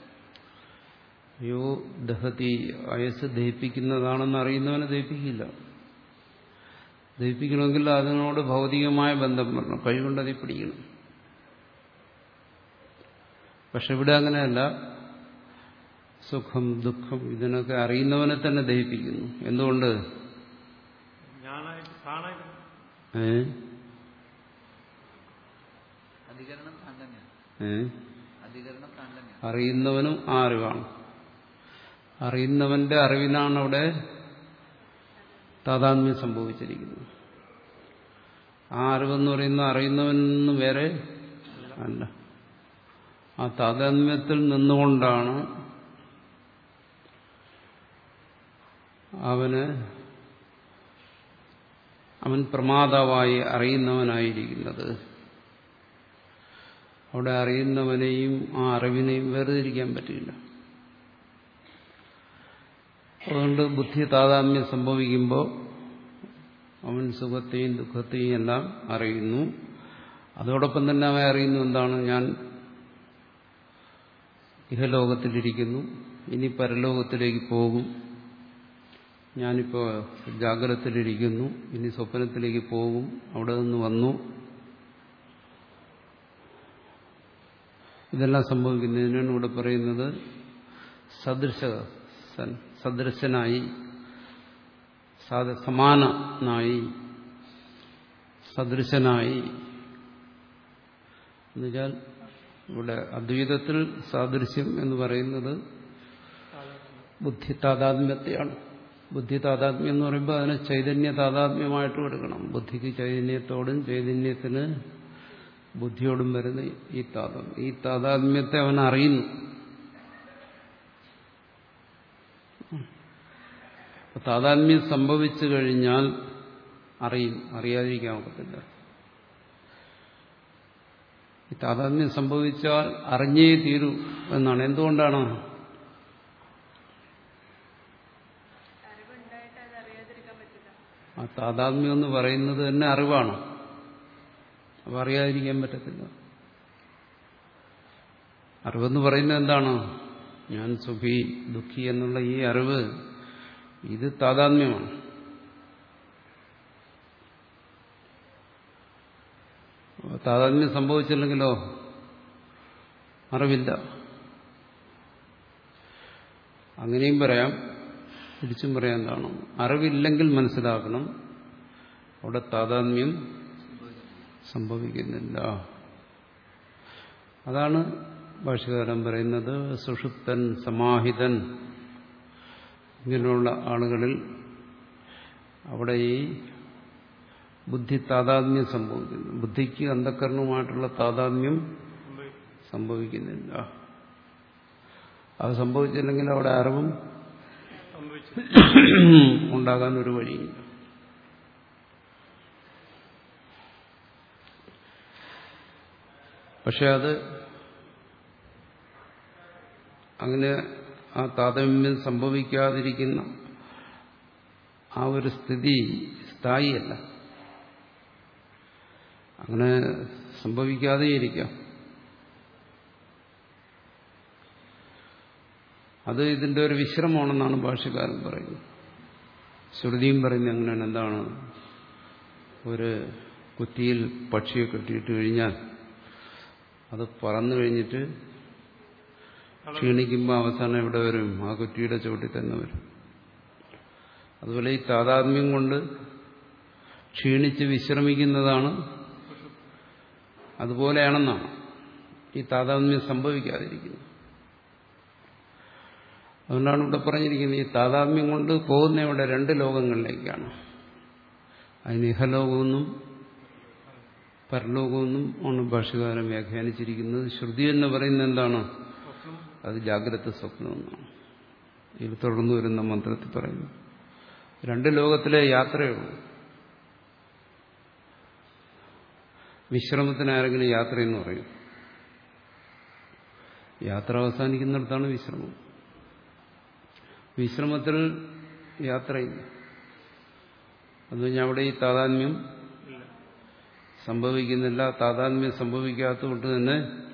അയ്യോ ദഹതി, അയസ് ദഹിപ്പിക്കുന്നതാണെന്ന് അറിയുന്നവനെ ദഹിപ്പിക്കില്ല. ദഹിപ്പിക്കണമെങ്കിൽ അതിനോട് ഭൗതികമായ ബന്ധം വരണം, കഴിവുകൊണ്ട് അതിൽ പിടിക്കണം. പക്ഷെ ഇവിടെ അങ്ങനെയല്ല, സുഖം ദുഃഖം ഇതിനൊക്കെ അറിയുന്നവനെ തന്നെ ദഹിപ്പിക്കുന്നു. എന്തുകൊണ്ട്? ഏ ഏ അറിയുന്നവനും ആ അറിവാണ്. അറിയുന്നവന്റെ അറിവിനാണ് അവിടെ താതാത്മ്യം സംഭവിച്ചിരിക്കുന്നത്. ആ അറിവെന്ന് പറയുന്ന അറിയുന്നവനൊന്നും വേറെ അല്ല. ആ താതാത്മ്യത്തിൽ നിന്നുകൊണ്ടാണ് അവന് അവൻ പ്രമാതാവായി അറിയുന്നവനായിരിക്കുന്നത്. അവിടെ അറിയുന്നവനെയും ആ അറിവിനെയും വേർതിരിക്കാൻ പറ്റില്ല. അതുകൊണ്ട് ബുദ്ധി താതാത്മ്യം സംഭവിക്കുമ്പോൾ അവൻ സുഖത്തെയും ദുഃഖത്തെയും എല്ലാം അറിയുന്നു. അതോടൊപ്പം തന്നെ അവൻ അറിയുന്നു എന്താണ്? ഞാൻ ഇഹലോകത്തിലിരിക്കുന്നു, ഇനി പരലോകത്തിലേക്ക് പോകും. ഞാനിപ്പോൾ ജാഗ്രതത്തിലിരിക്കുന്നു, ഇനി സ്വപ്നത്തിലേക്ക് പോകും, അവിടെ നിന്ന് വന്നു. ഇതെല്ലാം സംഭവിക്കുന്നതിനാണ് ഇവിടെ പറയുന്നത് സദൃശ സദൃശനായി, സമാനനായി, സദൃശനായി. എന്നുവെച്ചാൽ ഇവിടെ അദ്വൈതത്തിൽ സാദൃശ്യം എന്ന് പറയുന്നത് ബുദ്ധി താതാത്മ്യത്തെയാണ്. ബുദ്ധി താതാത്മ്യം എന്ന് പറയുമ്പോൾ അതിനെ ചൈതന്യ താതാത്മ്യമായിട്ടും എടുക്കണം. ബുദ്ധിക്ക് ചൈതന്യത്തോടും ചൈതന്യത്തിന് ബുദ്ധിയോടും വരുന്ന ഈ താതാത്മ്യം, ഈ താതാത്മ്യത്തെ അവൻ അറിയുന്നു. താതാത്മ്യം സംഭവിച്ചു കഴിഞ്ഞാൽ അറിയും, അറിയാതിരിക്കാൻ ഒക്കത്തില്ല. ഈ താതാത്മ്യം സംഭവിച്ചാൽ അറിഞ്ഞേ തീരൂ എന്നാണ്. എന്തുകൊണ്ടാണ്? ആ താതാത്മ്യം എന്ന് പറയുന്നത് തന്നെ അറിവാണ്. അപ്പം അറിയാതിരിക്കാൻ പറ്റത്തില്ല. അറിവെന്ന് പറയുന്നത് എന്താണ്? ഞാൻ സുഖി ദുഃഖി എന്നുള്ള ഈ അറിവ്, ഇത് താതാത്മ്യമാണ്. താതാത്മ്യം സംഭവിച്ചില്ലെങ്കിലോ അറിവില്ല. അങ്ങനെയും പറയാം, തിരിച്ചും പറയാൻ എന്താണ്, അറിവില്ലെങ്കിൽ മനസ്സിലാക്കണം അവിടെ താതാത്മ്യം സംഭവിക്കുന്നില്ല. അതാണ് ഭാഷ്യകാരൻ പറയുന്നത് സുഷുപ്തൻ സമാഹിതൻ ഇങ്ങനെയുള്ള ആളുകളിൽ അവിടെ ഈ ബുദ്ധി താതാത്മ്യം സംഭവിക്കുന്നു. ബുദ്ധിക്ക് അന്ധക്കരണവുമായിട്ടുള്ള താതാത്മ്യം സംഭവിക്കുന്നില്ല. അത് സംഭവിച്ചില്ലെങ്കിൽ അവിടെ അറിവും ഉണ്ടാകാൻ ഒരു വഴിയില്ല. പക്ഷെ അത് അങ്ങനെ ആ താതാത്മ്യം സംഭവിക്കാതിരിക്കുന്ന ആ ഒരു സ്ഥിതി സ്ഥായിയല്ല. അങ്ങനെ സംഭവിക്കാതെയിരിക്കാം. അത് ഇതിന്റെ ഒരു വിശ്രമമാണെന്നാണ് ഭാഷ്യകാരൻ പറയുന്നത്. ശ്രുതിയും പറയുന്നത് അങ്ങനെയാണ്. എന്താണ്, ഒരു കുറ്റിയിൽ പക്ഷിയെ കെട്ടിയിട്ട് കഴിഞ്ഞാൽ അത് പറന്നു കഴിഞ്ഞിട്ട് ക്ഷീണിക്കുമ്പോൾ അവസാനം എവിടെ വരും? ആ കുറ്റിയുടെ ചുവട്ടിൽ തന്നെ വരും. അതുപോലെ ഈ താതാത്മ്യം കൊണ്ട് ക്ഷീണിച്ച് വിശ്രമിക്കുന്നതാണ്, അതുപോലെയാണെന്നാണ് ഈ താതാത്മ്യം സംഭവിക്കാതിരിക്കുന്നത്. അതുകൊണ്ടാണ് ഇവിടെ പറഞ്ഞിരിക്കുന്നത് ഈ താതാത്മ്യം കൊണ്ട് പോകുന്ന ഇവിടെ രണ്ട് ലോകങ്ങളിലേക്കാണ്. അതിന് ഇഹലോകമെന്നും പരലോകമെന്നും ആണ് ഭാഷ്യകാരൻ വ്യാഖ്യാനിച്ചിരിക്കുന്നത്. ശ്രുതി എന്ന് പറയുന്നത് എന്താണ്? അത് ജാഗ്രത സ്വപ്നമെന്നാണ്. ഇത് തുടർന്ന് വരുന്ന മന്ത്രത്തിൽ പറയുന്നു. രണ്ട് ലോകത്തിലെ യാത്രയുള്ളൂ. വിശ്രമത്തിന് ആരെങ്കിലും യാത്രയെന്ന് പറയും. യാത്ര അവസാനിക്കുന്നിടത്താണ് വിശ്രമം. വിശ്രമത്തിൽ യാത്രയില്ല. അത് കഴിഞ്ഞാൽ അവിടെ ഈ താതാത്മ്യം സംഭവിക്കുന്നില്ല. താതാത്മ്യം സംഭവിക്കാത്തതുകൊണ്ട് തന്നെ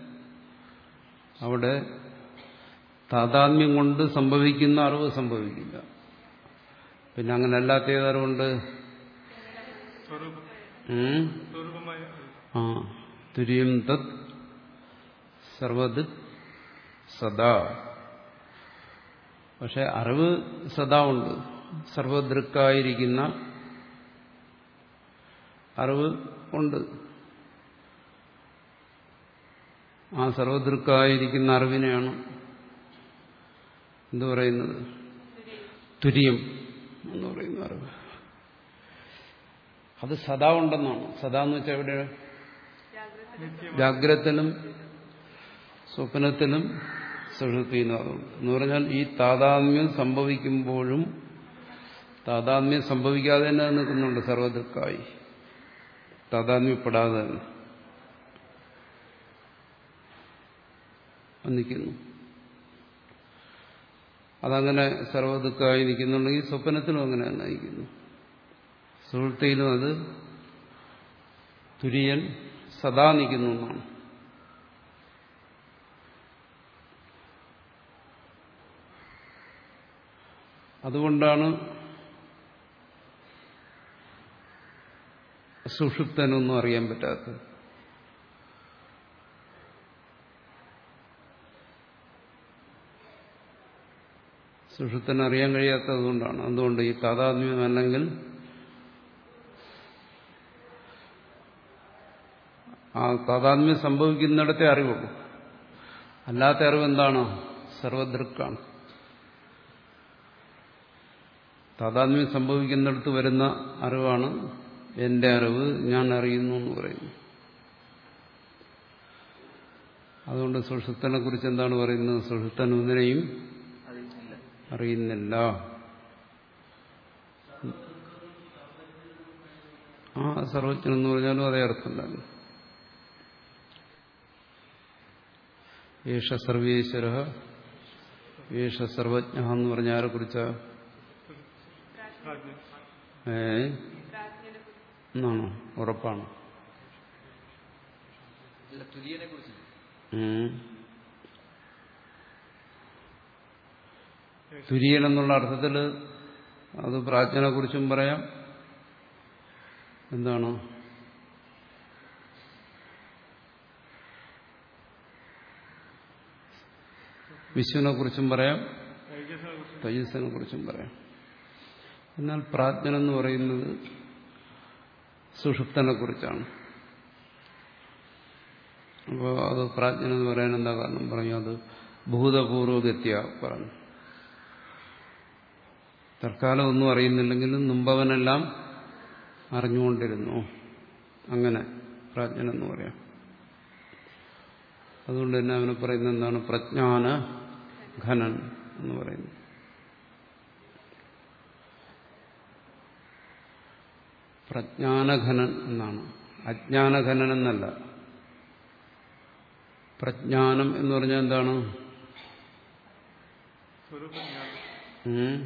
അവിടെ താതാത്മ്യം കൊണ്ട് സംഭവിക്കുന്ന അറിവ് സംഭവിക്കില്ല. പിന്നെ അങ്ങനെ അല്ലാത്ത ഏതറിവുണ്ട്? ആ തുര്യം തത് സർവത് സദാ. പക്ഷെ അറിവ് സദാ ഉണ്ട്. സർവദൃക്കായിരിക്കുന്ന അറിവ് ഉണ്ട്. ആ സർവദൃക്കായിരിക്കുന്ന അറിവിനെയാണ് എന്തു പറയുന്നത്? തുര്യം എന്ന് പറയുന്ന അറിവ്. അത് സദാ ഉണ്ടെന്നാണ്. സദാ എന്ന് വെച്ചാൽ എവിടെ? ജാഗ്രതത്തിലും സ്വപ്നത്തിലും സുഷുപ്തിയിലും അതുണ്ട്. എന്ന് പറഞ്ഞാൽ ഈ താതാത്മ്യം സംഭവിക്കുമ്പോഴും താതാത്മ്യം സംഭവിക്കാതെ തന്നെ നിൽക്കുന്നുണ്ട്. സർവദൃക്കായി താതാത്മ്യപ്പെടാതെ തന്നെ നിൽക്കുന്നു. അതങ്ങനെ സർവദുഃഖമായി നിൽക്കുന്നുണ്ടെങ്കിൽ സ്വപ്നത്തിലും അങ്ങനെ തന്നെ നിൽക്കുന്നു. സുഹൃത്തിയിലും അത് തുര്യൻ സദാ നിൽക്കുന്നു എന്നാണ്. അതുകൊണ്ടാണ് സുഷുപ്തനൊന്നും അറിയാൻ പറ്റാത്തത്. സുഷുപ്തനെ അറിയാൻ കഴിയാത്തത് കൊണ്ടാണ്. അതുകൊണ്ട് ഈ താതാത്മ്യം അല്ലെങ്കിൽ ആ താതാത്മ്യം സംഭവിക്കുന്നിടത്തെ അറിവുള്ളൂ. അല്ലാത്ത അറിവ് എന്താണ്? സർവദൃക്കാണ്. താതാത്മ്യം സംഭവിക്കുന്നിടത്ത് വരുന്ന അറിവാണ് എന്റെ അറിവ്, ഞാൻ അറിയുന്നു എന്ന് പറയുന്നു. അതുകൊണ്ട് സുഷുപ്തനെ കുറിച്ച് എന്താണ് പറയുന്നത്? സുഷുപ്തൻ ഒന്നിനെയും അറിയുന്നില്ല. ആ സർവജ്ഞൻ എന്ന് പറഞ്ഞാലും അതേ അർത്ഥം തന്നെ. യേശ സർവേശ്വര യേശ സർവജ്ഞ എന്ന് പറഞ്ഞ ആരെ കുറിച്ചാ? ഏ എന്നാണോ? ഉറപ്പാണ്. തുര്യൻ എന്നുള്ള അർത്ഥത്തിൽ അത് പ്രാജ്ഞനെ കുറിച്ചും പറയാം. എന്താണ്? വിശ്വനെ കുറിച്ചും പറയാം, തേജസ്സിനെ കുറിച്ച് തേജസ്സിനെ കുറിച്ചും പറയാം. എന്നാൽ പ്രാജ്ഞനെന്ന് പറയുന്നത് സുഷുപ്തനെ കുറിച്ചാണ്. അപ്പോൾ അത് പ്രാജ്ഞനെന്ന് പറയാൻ എന്താ കാരണം പറഞ്ഞു? അത് ഭൂതപൂർവഗത്യ പറഞ്ഞു. തൽക്കാലം ഒന്നും അറിയുന്നില്ലെങ്കിലും മുമ്പവനെല്ലാം അറിഞ്ഞുകൊണ്ടിരുന്നു. അങ്ങനെ പ്രാജ്ഞനെന്ന് പറയാം. അതുകൊണ്ട് തന്നെ അവനെ പറയുന്നത് എന്താണ്? പ്രജ്ഞാന ഘനൻ എന്ന് പറയുന്നത്. പ്രജ്ഞാനഘനൻ എന്നാണ്, അജ്ഞാനഘനൻ എന്നല്ല. പ്രജ്ഞാനം എന്ന് പറഞ്ഞാൽ എന്താണ്? സ്വരൂപജ്ഞാനം.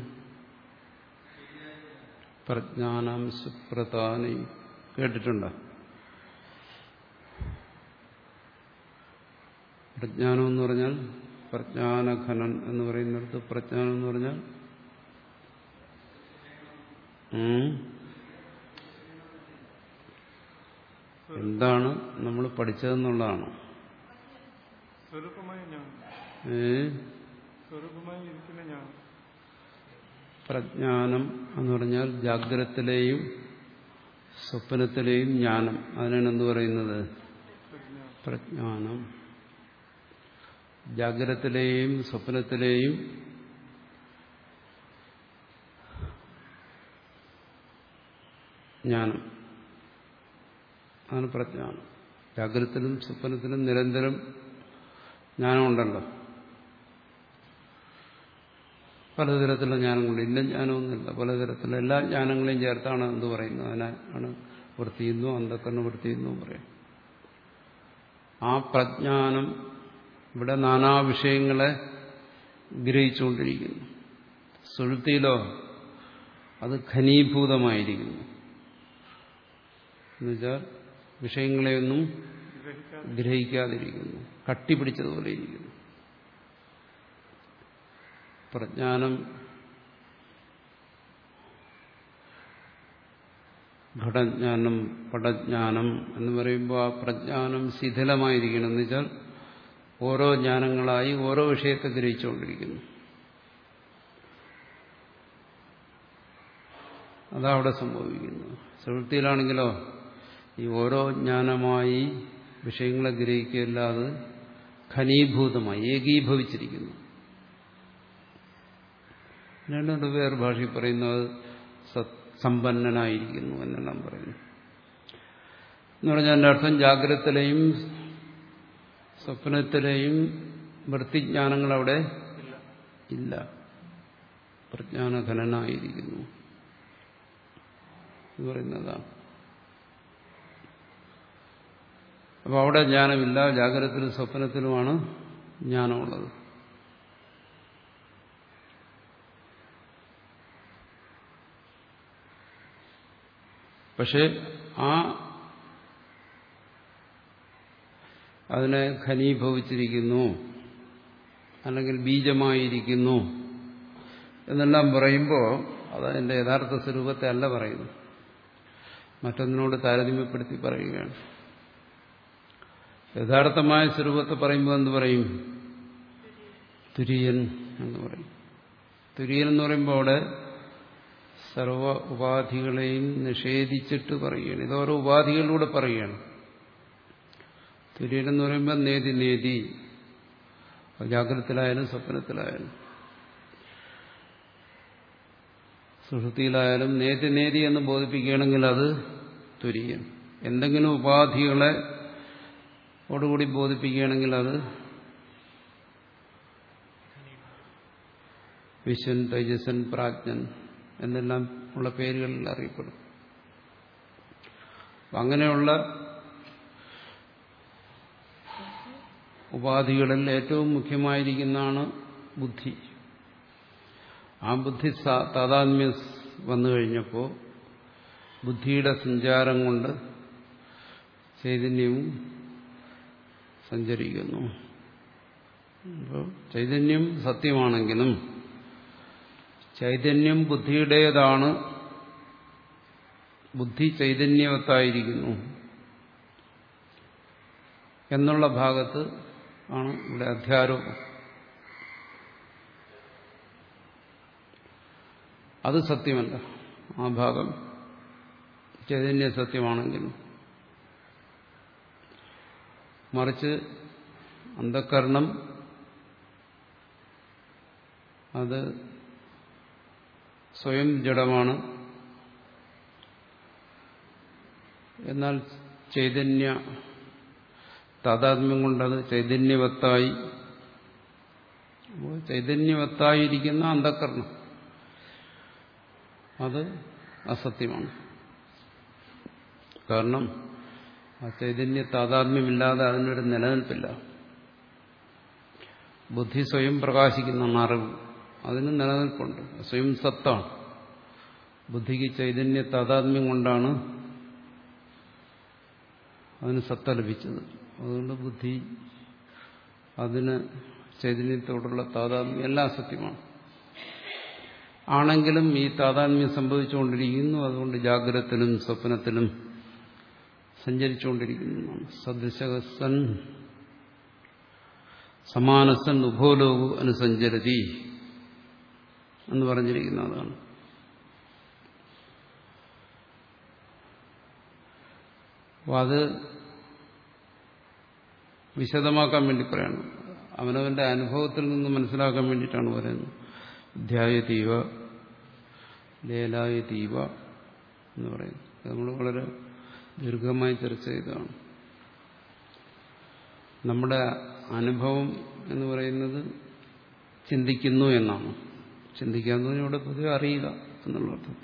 പ്രജ്ഞാനം സുപ്രതാനി കേട്ടിട്ടുണ്ടോ? പ്രജ്ഞാനം എന്ന് പറഞ്ഞാൽ പ്രജ്ഞാനഘനൻ എന്ന് പറയുന്നിടത്ത് പ്രജ്ഞാനം എന്ന് പറഞ്ഞാൽ എന്താണ് നമ്മൾ പഠിച്ചതെന്നുള്ളതാണ്. സ്വരൂപമായി ഞാൻ ഏ സ്വരൂപമായി ഇരിക്കുന്ന ഞാൻ. പ്രജ്ഞാനം എന്ന് പറഞ്ഞാൽ ജാഗ്രതത്തിലെയും സ്വപ്നത്തിലെയും ജ്ഞാനം. അതിനാണ് എന്ത് പറയുന്നത്? പ്രജ്ഞാനം. ജാഗ്രതത്തിലെയും സ്വപ്നത്തിലെയും ജ്ഞാനം, അതാണ് പ്രജ്ഞാനം. ജാഗ്രതത്തിലും സ്വപ്നത്തിലും നിരന്തരം ജ്ഞാനമുണ്ടല്ലോ. പലതരത്തിലുള്ള ജ്ഞാനങ്ങളുണ്ട്. ഇന്ന ജ്ഞാനമൊന്നുമില്ല, പലതരത്തിലുള്ള എല്ലാ ജ്ഞാനങ്ങളെയും ചേർത്താണ് എന്ത് പറയുന്നത്. അതിനാണ് വൃത്തിയെന്നോ അന്ധക്കരണ വൃത്തിയെന്നോ പറയാം. ആ പ്രജ്ഞാനം ഇവിടെ നാനാ വിഷയങ്ങളെ ഗ്രഹിച്ചുകൊണ്ടിരിക്കുന്നു. സുഴുത്തിയിലോ അത് ഘനീഭൂതമായിരിക്കുന്നു. എന്നുവെച്ചാൽ വിഷയങ്ങളെയൊന്നും ഗ്രഹിക്കാതിരിക്കുന്നു, കട്ടിപിടിച്ചതുപോലെ ഇരിക്കുന്നു. പ്രജ്ഞാനം ഘടജ്ഞാനം പടജ്ഞാനം എന്ന് പറയുമ്പോൾ ആ പ്രജ്ഞാനം ശിഥിലമായിരിക്കണം. എന്ന് വെച്ചാൽ ഓരോ ജ്ഞാനങ്ങളായി ഓരോ വിഷയത്തെ ഗ്രഹിച്ചുകൊണ്ടിരിക്കുന്നു. അതാ അവിടെ സംഭവിക്കുന്നത്. സുഷുപ്തിയിലാണെങ്കിലോ ഈ ഓരോ ജ്ഞാനമായി വിഷയങ്ങളെ ഗ്രഹിക്കുകയല്ലാതെ ഘനീഭൂതമായി ഏകീഭവിച്ചിരിക്കുന്നു. രണ്ടുകൊണ്ട് വേറെ ഭാഷയിൽ പറയുന്നത് സമ്പന്നനായിരിക്കുന്നു എന്നെല്ലാം പറയുന്നു. എന്ന് പറഞ്ഞാൽ എൻ്റെ അർത്ഥം ജാഗ്രതത്തിലെയും സ്വപ്നത്തിലെയും വൃത്തിജ്ഞാനങ്ങൾ അവിടെ ഇല്ല, പ്രജ്ഞാനഘനനായിരിക്കുന്നു എന്ന് പറയുന്നതാണ്. അപ്പോൾ അവിടെ ജ്ഞാനമില്ല, ജാഗ്രതത്തിലും സ്വപ്നത്തിലുമാണ് ജ്ഞാനമുള്ളത്. പക്ഷെ ആ അതിനെ ഘനീഭവിച്ചിരിക്കുന്നു അല്ലെങ്കിൽ ബീജമായിരിക്കുന്നു എന്നെല്ലാം പറയുമ്പോൾ അതതിൻ്റെ യഥാർത്ഥ സ്വരൂപത്തെ അല്ല പറയുന്നു, മറ്റൊന്നിനോട് താരതമ്യപ്പെടുത്തി പറയുകയാണ്. യഥാർത്ഥമായ സ്വരൂപത്തെ പറയുമ്പോൾ എന്ത് പറയും? തുര്യൻ എന്ന് പറയും. തുര്യൻ എന്ന് പറയുമ്പോൾ അവിടെ സർവ ഉപാധികളെയും നിഷേധിച്ചിട്ട് പറയുകയാണ്. ഇതോരോ ഉപാധികളിലൂടെ പറയുകയാണ്. തുര്യൻ എന്ന് പറയുമ്പോൾ നേതി നേതി, ജാഗ്രതത്തിലായാലും സ്വപ്നത്തിലായാലും സുഷുപ്തിയിലായാലും നേതി നേതി എന്ന് ബോധിപ്പിക്കുകയാണെങ്കിൽ അത് തുര്യൻ. എന്തെങ്കിലും ഉപാധികളെ ഓടുകൂടി ബോധിപ്പിക്കുകയാണെങ്കിൽ അത് വിശ്വൻ, തേജസ്സൻ, പ്രാജ്ഞൻ എന്നെല്ലാം ഉള്ള പേരുകളിൽ അറിയപ്പെടും. അങ്ങനെയുള്ള ഉപാധികളിൽ ഏറ്റവും മുഖ്യമായിരിക്കുന്നതാണ് ബുദ്ധി. ആ ബുദ്ധി താതാത്മ്യം വന്നു കഴിഞ്ഞപ്പോൾ ബുദ്ധിയുടെ സഞ്ചാരം കൊണ്ട് ചൈതന്യവും സഞ്ചരിക്കുന്നു. അപ്പോൾ ചൈതന്യം സത്യമാണെങ്കിലും ചൈതന്യം ബുദ്ധിയുടേതാണ്, ബുദ്ധി ചൈതന്യവത്തായിരിക്കുന്നു എന്നുള്ള ഭാഗത്ത് ആണ് ഇവിടെ അധ്യാരോപം. അത് സത്യമല്ല. ആ ഭാഗം ചൈതന്യ സത്യമാണെങ്കിലും മറിച്ച് അന്ധഃകരണം അത് സ്വയം ജഡമാണ്. എന്നാൽ ചൈതന്യ താദാത്മ്യം കൊണ്ടത് ചൈതന്യവത്തായി ചൈതന്യവത്തായിരിക്കുന്ന അന്ധഃകരണം അത് അസത്യമാണ്. കാരണം ആ ചൈതന്യ താദാത്മ്യമില്ലാതെ അതിനൊരു നിലനിൽപ്പില്ല. ബുദ്ധി സ്വയം പ്രകാശിക്കുന്ന അറിവ്, അതിന് നിലനിൽപ്പുണ്ട്, സ്വയം സത്താണ്. ബുദ്ധിക്ക് ചൈതന്യ താദാത്മ്യം കൊണ്ടാണ് അതിന് സത്ത ലഭിച്ചത്. അതുകൊണ്ട് ബുദ്ധി അതിന് ചൈതന്യത്തോടുള്ള താദാത്മ്യം എല്ലാം സത്യമാണ്. ആണെങ്കിലും ഈ താദാത്മ്യം സംഭവിച്ചുകൊണ്ടിരിക്കുന്നു. അതുകൊണ്ട് ജാഗ്രതത്തിലും സ്വപ്നത്തിലും സഞ്ചരിച്ചുകൊണ്ടിരിക്കുന്നതാണ്. സദൃശസൻ സമാനസൻ ഉഭോലോകു അനുസഞ്ചരതി എന്ന് പറഞ്ഞിരിക്കുന്ന അതാണ്. അപ്പോൾ അത് വിശദമാക്കാൻ വേണ്ടി പറയണം. അവനവന്റെ അനുഭവത്തിൽ നിന്ന് മനസ്സിലാക്കാൻ വേണ്ടിയിട്ടാണ് പറയുന്നത്. ധ്യായതീവ ലേലായതീവ എന്ന് പറയുന്നത് നമ്മൾ വളരെ ദീർഘമായി ചർച്ച ചെയ്തതാണ്. നമ്മുടെ അനുഭവം എന്ന് പറയുന്നത് ചിന്തിക്കുന്നു എന്നാണ്. ചിന്തിക്കാന്ന് ഇവിടെ പൊതുവെ അറിയുക എന്നുള്ള അർത്ഥത്തിൽ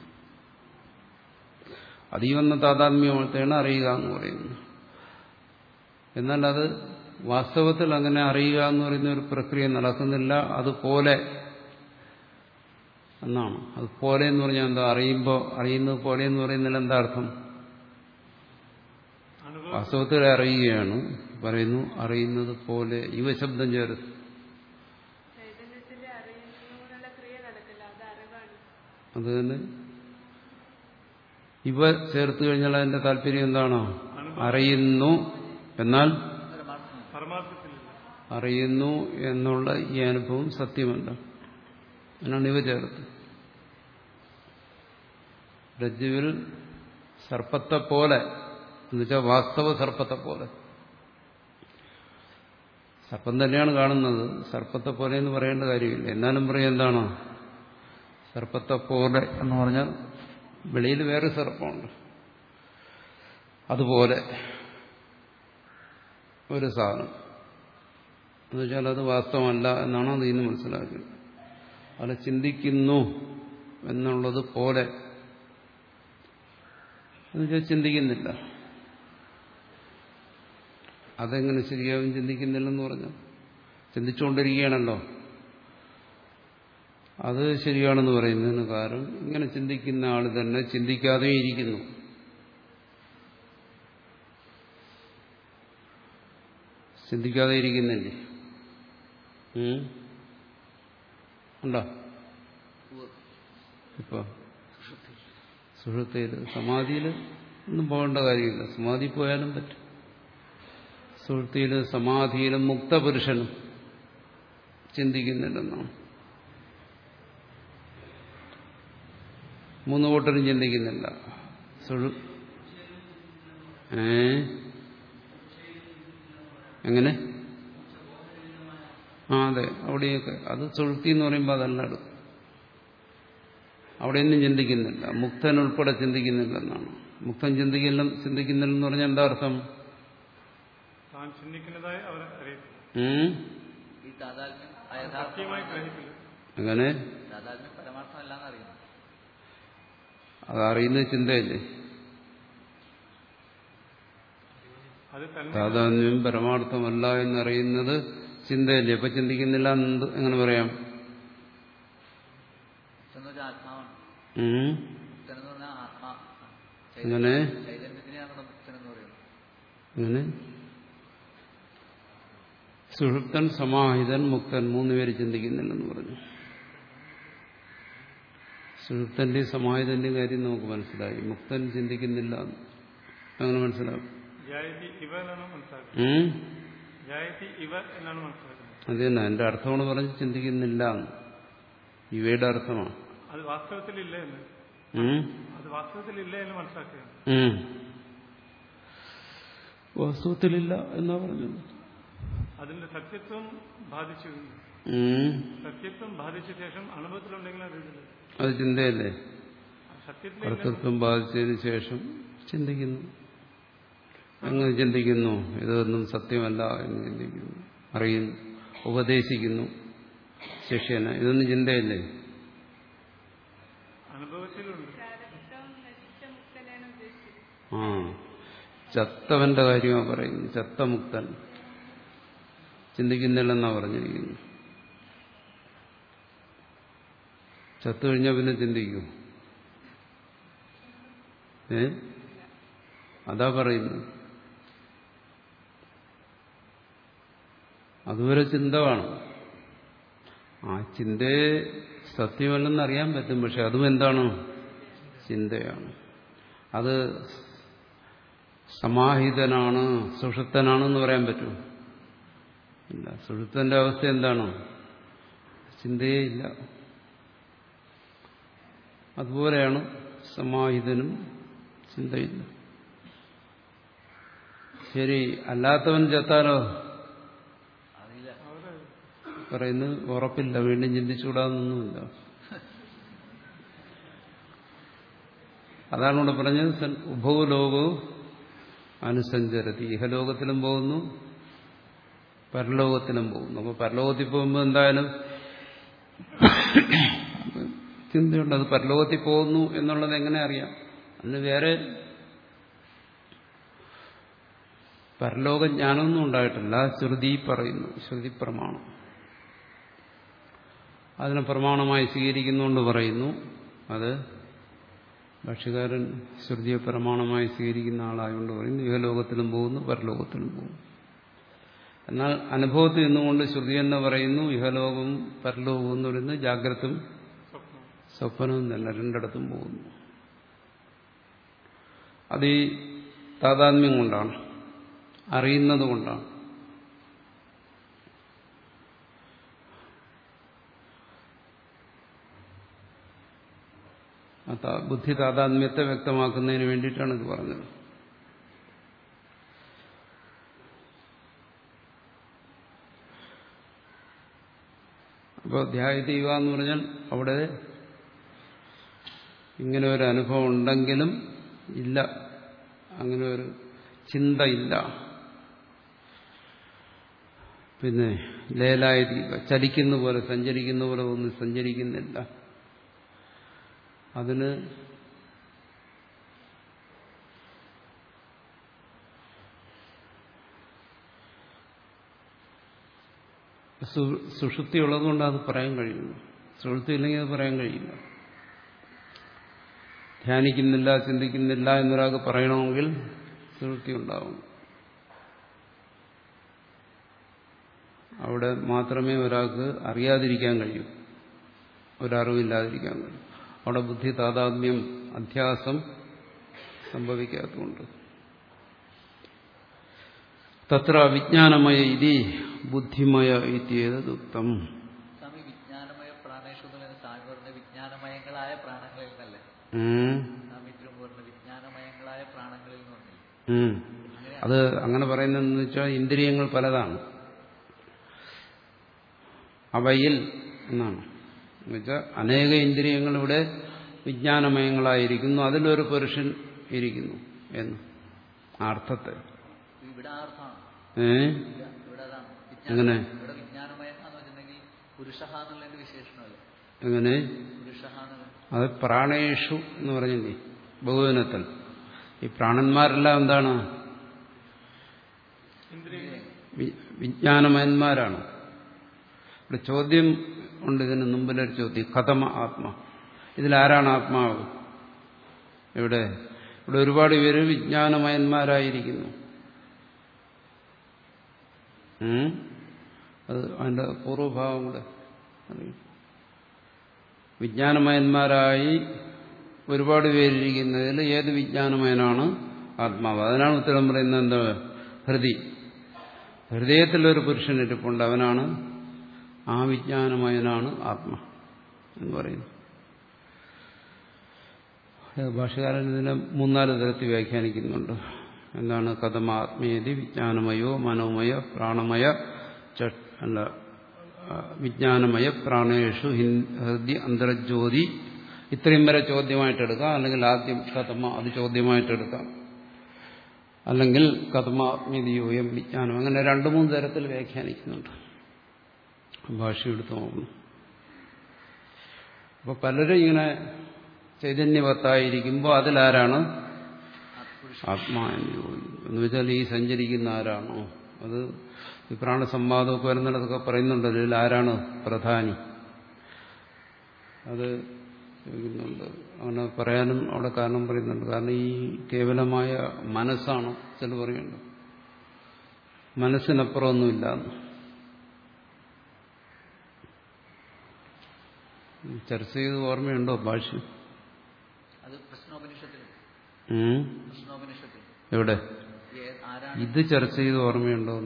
അതീവന്ന താദാത്മ്യത്തെയാണ് അറിയുക എന്ന് പറയുന്നത്. എന്നാൽ അത് വാസ്തവത്തിൽ അങ്ങനെ അറിയുക എന്ന് പറയുന്ന ഒരു പ്രക്രിയ നടക്കുന്നില്ല. അതുപോലെ എന്നാണ്. അതുപോലെ എന്ന് പറഞ്ഞാൽ എന്താ? അറിയുമ്പോൾ അറിയുന്നത് പോലെ എന്ന് പറയുന്നതിൽ എന്താ അർത്ഥം? വാസ്തവത്തിൽ അറിയുകയാണ്. പറയുന്നു അറിയുന്നത് പോലെ യുവശബ്ദം ചേർത്ത് അത് തന്നെ ഇവ ചേർത്ത് കഴിഞ്ഞാൽ അതിന്റെ താല്പര്യം എന്താണോ? അറിയുന്നു എന്നാൽ അറിയുന്നു എന്നുള്ള ഈ അനുഭവം സത്യമല്ല. എന്നാണ് ഇവ ചേർത്ത്. രജ്ജുവിൽ സർപ്പത്തെ പോലെ എന്നുവെച്ചാൽ വാസ്തവ സർപ്പത്തെ പോലെ. സർപ്പം തന്നെയാണ് കാണുന്നത്. സർപ്പത്തെ പോലെ എന്ന് പറയേണ്ട കാര്യമില്ല. എന്നാലും പറയും എന്താണ് സർപ്പത്തെ പോലെ എന്ന് പറഞ്ഞാൽ വെളിയിൽ വേറെ സർപ്പമുണ്ട്. അതുപോലെ ഒരു സാധനം എന്നുവെച്ചാൽ അത് വാസ്തവമല്ല എന്നാണ് അതിൽ നിന്ന് മനസ്സിലാക്കുന്നത്. അത് ചിന്തിക്കുന്നു എന്നുള്ളത് പോലെ എന്നുവെച്ചാൽ ചിന്തിക്കുന്നില്ല. അതെങ്ങനെ ശരിയാവും? ചിന്തിക്കുന്നില്ലെന്ന് പറഞ്ഞു. ചിന്തിച്ചുകൊണ്ടിരിക്കുകയാണല്ലോ. അത് ശരിയാണെന്ന് പറയുന്നതിന് കാരണം ഇങ്ങനെ ചിന്തിക്കുന്ന ആൾ തന്നെ ചിന്തിക്കാതെ ഇരിക്കുന്നു. ചിന്തിക്കാതെ ഇരിക്കുന്നില്ലേ? ഉണ്ടോ? ഇപ്പൊ സുഷുപ്തിയിൽ സമാധിയിൽ ഒന്നും പോകേണ്ട കാര്യമില്ല. സമാധി പോയാലും പറ്റും. സുഷുപ്തിയിലും സമാധിയിലും മുക്തപുരുഷനും ചിന്തിക്കുന്നില്ലെന്നാണ്. മൂന്ന് കൂട്ടരും ചിന്തിക്കുന്നില്ല. സുഷു ഏ എങ്ങനെ? ആ അതെ, അവിടെയൊക്കെ അത് സുഷുപ്തി എന്ന് പറയുമ്പോൾ അതല്ല. അവിടെയൊന്നും ചിന്തിക്കുന്നില്ല. മുക്തൻ ഉൾപ്പെടെ ചിന്തിക്കുന്നില്ലെന്നാണ്. മുക്തൻ ചിന്തിക്കില്ല ചിന്തിക്കുന്നില്ലെന്ന് പറഞ്ഞാൽ എന്താ അർത്ഥം? അങ്ങനെ അതറിയുന്ന ചിന്തയല്ലേ? താതാത്മ്യം പരമാർത്ഥമല്ല എന്നറിയുന്നത് ചിന്തയല്ലേ? അപ്പൊ ചിന്തിക്കുന്നില്ല എന്ന് എങ്ങനെ പറയാം? അങ്ങനെ അങ്ങനെ സുഷുപ്തൻ സമാഹിതൻ മുക്തൻ മൂന്നുപേര് ചിന്തിക്കുന്നില്ലെന്ന് പറഞ്ഞു. സുഷുപ്തന്റെയും സമാഹിതന്റെയും കാര്യം നമുക്ക് മനസ്സിലായി. മുക്തൻ ചിന്തിക്കുന്നില്ല അങ്ങനെ മനസ്സിലാവും. അത് തന്നെ എന്റെ അർത്ഥമാണ് പറഞ്ഞ് ചിന്തിക്കുന്നില്ല. ഇവയുടെ അർത്ഥമാണ് അത് വാസ്തവത്തിലില്ല എന്ന് ഉം? അത് വാസ്തവത്തിലില്ല എന്ന് മനസ്സിലാക്കുകയാണ്. ഉം. വാസ്തവത്തിലില്ല എന്നാ പറഞ്ഞത്. അതിന്റെ സത്യത്വം ബാധിച്ചു ഉം. സത്യത്വം ബാധിച്ച ശേഷം അനുഭവത്തിലുണ്ടെങ്കിൽ അത് ഇതില്ല. അത് ചിന്തയല്ലേ? സത്യത്തിൽ കർത്തൃത്വം ബാധിച്ചതിന് ശേഷം ചിന്തിക്കുന്നു. എങ്ങനെ ചിന്തിക്കുന്നു? ഇതൊന്നും സത്യമല്ല എന്ന് ചിന്തിക്കുന്നു, അറിയുന്നു, ഉപദേശിക്കുന്നു ശിഷ്യന്. ഇതൊന്നും ചിന്തയല്ലേ? അനുഭവത്തിലുണ്ട്. ആ, ചത്തവന്റെ കാര്യമാണ് പറയുന്നത്. ചത്തമുക്തൻ ചിന്തിക്കുന്നില്ലെന്നാ പറഞ്ഞിരിക്കുന്നു. ചത്തു കഴിഞ്ഞാൽ പിന്നെ ചിന്തിക്കൂ? ഏ അതാ പറയുന്നു. അതുവരെ ചിന്ത വേണം. ആ ചിന്തയെ സത്യമല്ലെന്ന് അറിയാൻ പറ്റും, പക്ഷെ അതും എന്താണ്? ചിന്തയാണ്. അത് സമാഹിതനാണ്, സുഷുപ്തനാണെന്ന് പറയാൻ പറ്റും? ഇല്ല. സുഷുപ്തന്റെ അവസ്ഥ എന്താണ്? ചിന്തയേ ഇല്ല. അതുപോലെയാണ് സമാഹിതനും ചിന്തയില്ല. ശരി, അല്ലാത്തവൻ ചത്താലോ? പറയുന്നത് ഉറപ്പില്ല, വീണ്ടും ചിന്തിച്ചുകൂടാന്നൊന്നുമില്ല. അതാണ് ഇവിടെ പറഞ്ഞത്. ഉഭവലോകവും അനുസഞ്ചരതി. ഇഹലോകത്തിലും പോകുന്നു, പരലോകത്തിലും പോകുന്നു. അപ്പൊ പരലോകത്തിൽ പോകുമ്പോൾ എന്തായാലും ചിന്തയുണ്ട്. അത് പരലോകത്തിൽ പോകുന്നു എന്നുള്ളത് എങ്ങനെ അറിയാം? അതിന് വേറെ പരലോകജ്ഞാനമൊന്നും ഉണ്ടായിട്ടില്ല. ശ്രുതി പറയുന്നു, ശ്രുതി പ്രമാണം. അതിനെ പ്രമാണമായി സ്വീകരിക്കുന്നുകൊണ്ട് പറയുന്നു. അത് ഭാഷ്യകാരൻ ശ്രുതിയെ പ്രമാണമായി സ്വീകരിക്കുന്ന ആളായതുകൊണ്ട് പറയുന്നു ഇഹലോകത്തിലും പോകുന്നു, പരലോകത്തിലും പോകുന്നു. എന്നാൽ അനുഭവത്തിൽ നിന്നുകൊണ്ട് ശ്രുതി എന്ന് പറയുന്നു ഇഹലോകവും പരലോകവും എന്ന് പറയുന്നത് ജാഗ്രതും സ്വപ്നവും തന്നെ രണ്ടിടത്തും പോകുന്നു. അത് ഈ താതാത്മ്യം കൊണ്ടാണ്, അറിയുന്നത് കൊണ്ടാണ്. ബുദ്ധി താതാത്മ്യത്തെ വ്യക്തമാക്കുന്നതിന് വേണ്ടിയിട്ടാണ് ഇത് പറഞ്ഞത്. അപ്പോൾ ധ്യായതീവ എന്ന് പറഞ്ഞാൽ അവിടെ ഇങ്ങനെ ഒരു അനുഭവം ഉണ്ടെങ്കിലും ഇല്ല, അങ്ങനെ ഒരു ചിന്തയില്ല. പിന്നെ ലേലായതീവ, ചലിക്കുന്ന പോലെ, സഞ്ചരിക്കുന്ന പോലെ ഒന്നും സഞ്ചരിക്കുന്നില്ല. അതിന് സുഷുപ്തി ഉള്ളതുകൊണ്ട് അത് പറയാൻ കഴിയുന്നു. സുഷുപ്തി ഇല്ലെങ്കിൽ അത് പറയാൻ കഴിയില്ല. ധ്യാനിക്കുന്നില്ല, ചിന്തിക്കുന്നില്ല എന്നൊരാൾക്ക് പറയണമെങ്കിൽ സുഷുപ്തി ഉണ്ടാവും. അവിടെ മാത്രമേ ഒരാൾക്ക് അറിയാതിരിക്കാൻ കഴിയൂ, ഒരറിവില്ലാതിരിക്കാൻ കഴിയൂ. അവിടെ ബുദ്ധി താതാത്മ്യം, അധ്യാസം സംഭവിക്കാത്തതുകൊണ്ട്. തത്ര വിജ്ഞാനമയ ഇതി ബുദ്ധിമയ ഇത്യേതദുക്തം. സ്വാമി, വിജ്ഞാനമയ പ്രാണേഷു എന്ന് സ്വാമി പറഞ്ഞ വിജ്ഞാനമയങ്ങളായ പ്രാണങ്ങളിൽ നിന്നല്ലേ? സ്വാമി തിരുമ്പ് പറഞ്ഞ വിജ്ഞാനമയങ്ങളായ പ്രാണങ്ങളിൽ നിന്ന് പറഞ്ഞില്ലേ? അത് അങ്ങനെ പറയുന്നതെന്ന് വെച്ചാൽ ഇന്ദ്രിയങ്ങൾ പലതാണ്. അവയിൽ എന്നാണ് എന്നുവെച്ചാൽ അനേക ഇന്ദ്രിയങ്ങൾ ഇവിടെ വിജ്ഞാനമയങ്ങളായിരിക്കുന്നു, അതിലൊരു പുരുഷൻ ഇരിക്കുന്നു എന്ന് അർത്ഥത്തെ. ഇവിടെ അർത്ഥമാണ്. ഏ എങ്ങനെ? ഇവിടെ വിജ്ഞാനമയെന്ന് വെച്ചിട്ടുണ്ടെങ്കിൽ പുരുഷഹ എന്നുള്ളതിന്റെ വിശേഷണമല്ലേ? എങ്ങനെ? പുരുഷഹ അത് പ്രാണേഷു എന്ന് പറഞ്ഞില്ലേ ബഹുവചനത്തിൽ. ഈ പ്രാണന്മാരെല്ലാം എന്താണ്? വിജ്ഞാനമയന്മാരാണ്. ഇവിടെ ചോദ്യം ഉണ്ട്, ഇതിന് മുമ്പിലൊരു ചോദ്യം, കഥമ ആത്മ, ഇതിലാരാണ് ആത്മാവ്? ഇവിടെ ഇവിടെ ഒരുപാട് പേര് വിജ്ഞാനമയന്മാരായിരിക്കുന്നു. അത് അതിന്റെ പൂർവ്വഭാവം കൂടെ അറിയും. വിജ്ഞാനമയന്മാരായി ഒരുപാട് പേരിരിക്കുന്നതിൽ ഏത് വിജ്ഞാനമയനാണ് ആത്മാവ്? അതിനാണ് ഉത്തരം പറയുന്നത്. എന്താ? ഹൃദി. ഹൃദയത്തിലൊരു പുരുഷനിരിപ്പുണ്ട്, അവനാണ്, ആ വിജ്ഞാനമയനാണ് ആത്മ എന്ന് പറയുന്നു. ഭാഷകാരൻ ഇതിനെ മൂന്നാല് തരത്തിൽ വ്യാഖ്യാനിക്കുന്നുണ്ട്. എന്താണ്? കഥമാത്മേതി വിജ്ഞാനമയോ മനോമയ പ്രാണമയ അല്ല വിജ്ഞാനമയ പ്രാണേഷു ഹൃദയ അന്തർജ്യോതി. ഇത്രയും വരെ ചോദ്യമായിട്ടെടുക്കാം. അല്ലെങ്കിൽ ആദ്യം കഥമ അത് ചോദ്യമായിട്ടെടുക്കാം. അല്ലെങ്കിൽ കഥമാത്മീതിയോയം വിജ്ഞാനം. അങ്ങനെ രണ്ടു മൂന്ന് തരത്തിൽ വ്യാഖ്യാനിക്കുന്നുണ്ട്. ഭാഷ എടുത്ത് നോക്കണം. അപ്പൊ പലരും ഇങ്ങനെ ചൈതന്യവത്തായിരിക്കുമ്പോൾ അതിലാരാണ്? ആത്മാ എന്ന് ചോദിക്കുന്നു. എന്ന് വെച്ചാൽ ഈ സഞ്ചരിക്കുന്ന ആരാണോ? അത് ഈ പ്രാണസംവാദമൊക്കെ വരുന്നിടത്തൊക്കെ പറയുന്നുണ്ട്. അതിൽ ആരാണ് പ്രധാനി? അത് ചോദിക്കുന്നുണ്ട്. അങ്ങനെ പറയാനും അവിടെ കാരണം പറയുന്നുണ്ട്. കാരണം ഈ കേവലമായ മനസ്സാണ്. ചില പറയുന്നുണ്ട് മനസ്സിനപ്പുറമൊന്നുമില്ല. ചർച്ച ചെയ്ത് ഓർമ്മയുണ്ടോ ഭാഷ്യം? എവിടെ ഇത് ചർച്ച ചെയ്ത് ഓർമ്മയുണ്ടോ?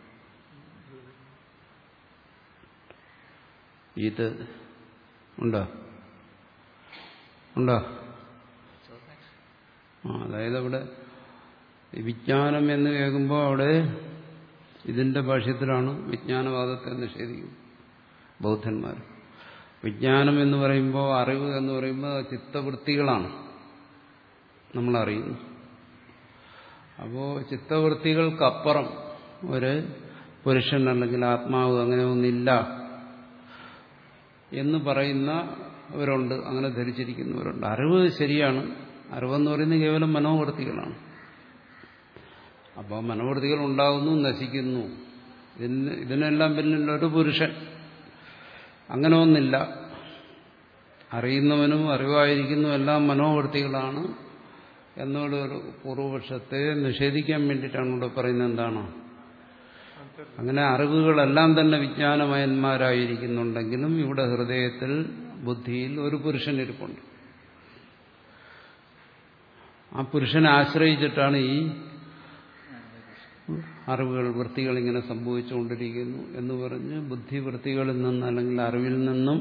ഇത് ഉണ്ടോ ഉണ്ടോ ആ അതായത് അവിടെ വിജ്ഞാനം എന്ന് കേൾക്കുമ്പോൾ അവിടെ ഇതിന്റെ ഭാഷ്യത്തിലാണ് വിജ്ഞാനവാദത്തെ നിഷേധിക്കുന്നത് ബൗദ്ധന്മാർ. വിജ്ഞാനം എന്ന് പറയുമ്പോൾ അറിവ് എന്ന് പറയുമ്പോൾ ചിത്തവൃത്തികളാണ് നമ്മൾ അറിയുന്നു. അപ്പോൾ ചിത്തവൃത്തികൾക്കപ്പുറം ഒരു പുരുഷൻ അല്ലെങ്കിൽ ആത്മാവ് അങ്ങനെ ഒന്നില്ല എന്ന് പറയുന്നവരുണ്ട്. അങ്ങനെ ധരിച്ചിരിക്കുന്നവരുണ്ട്. അറിവ് ശരിയാണ്. അറിവെന്ന് പറയുന്നത് കേവലം മനോവൃത്തികളാണ്. അപ്പോൾ മനോവൃത്തികൾ ഉണ്ടാകുന്നു, നശിക്കുന്നു. ഇതിന് ഇതിനെല്ലാം പിന്നിലൊരു പുരുഷൻ. അങ്ങനെ ഒന്നില്ല. അറിയുന്നവനും അറിവായിരിക്കുന്നു എല്ലാം മനോവൃത്തികളാണ് എന്നുള്ള ഒരു പൂർവപക്ഷത്തെ നിഷേധിക്കാൻ വേണ്ടിയിട്ടാണ് ഇവിടെ പറയുന്നത്. എന്താണ്? അങ്ങനെ അറിവുകളെല്ലാം തന്നെ വിജ്ഞാനമയന്മാരായിരിക്കുന്നുണ്ടെങ്കിലും ഇവിടെ ഹൃദയത്തിൽ ബുദ്ധിയിൽ ഒരു പുരുഷൻ ഇരിപ്പുണ്ട്. ആ പുരുഷനെ ആശ്രയിച്ചിട്ടാണ് ഈ അറിവുകൾ വൃത്തികൾ ഇങ്ങനെ സംഭവിച്ചുകൊണ്ടിരിക്കുന്നു എന്ന് പറഞ്ഞ് ബുദ്ധിവൃത്തികളിൽ നിന്ന് അല്ലെങ്കിൽ അറിവിൽ നിന്നും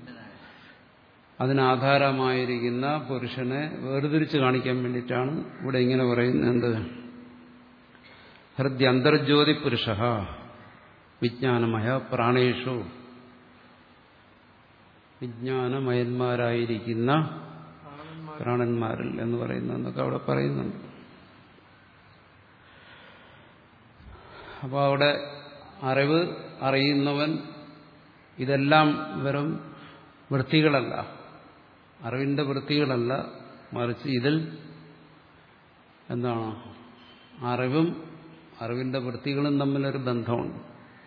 അതിനാധാരമായിരിക്കുന്ന പുരുഷനെ വേർതിരിച്ച് കാണിക്കാൻ വേണ്ടിയിട്ടാണ് ഇവിടെ ഇങ്ങനെ പറയുന്നത്. ഹൃദയ അന്തർജ്യോതി പുരുഷ വിജ്ഞാനമയ പ്രാണേഷു. വിജ്ഞാനമയന്മാരായിരിക്കുന്ന പ്രാണന്മാരിൽ എന്ന് പറയുന്നതൊക്കെ അവിടെ പറയുന്നുണ്ട്. അപ്പോൾ അവിടെ അറിവ് അറിയുന്നവൻ ഇതെല്ലാം വെറും വൃത്തികളല്ല, അറിവിന്റെ വൃത്തികളല്ല, മറിച്ച് ഇതിൽ എന്താണ്? അറിവും അറിവിന്റെ വൃത്തികളും തമ്മിലൊരു ബന്ധമുണ്ട്.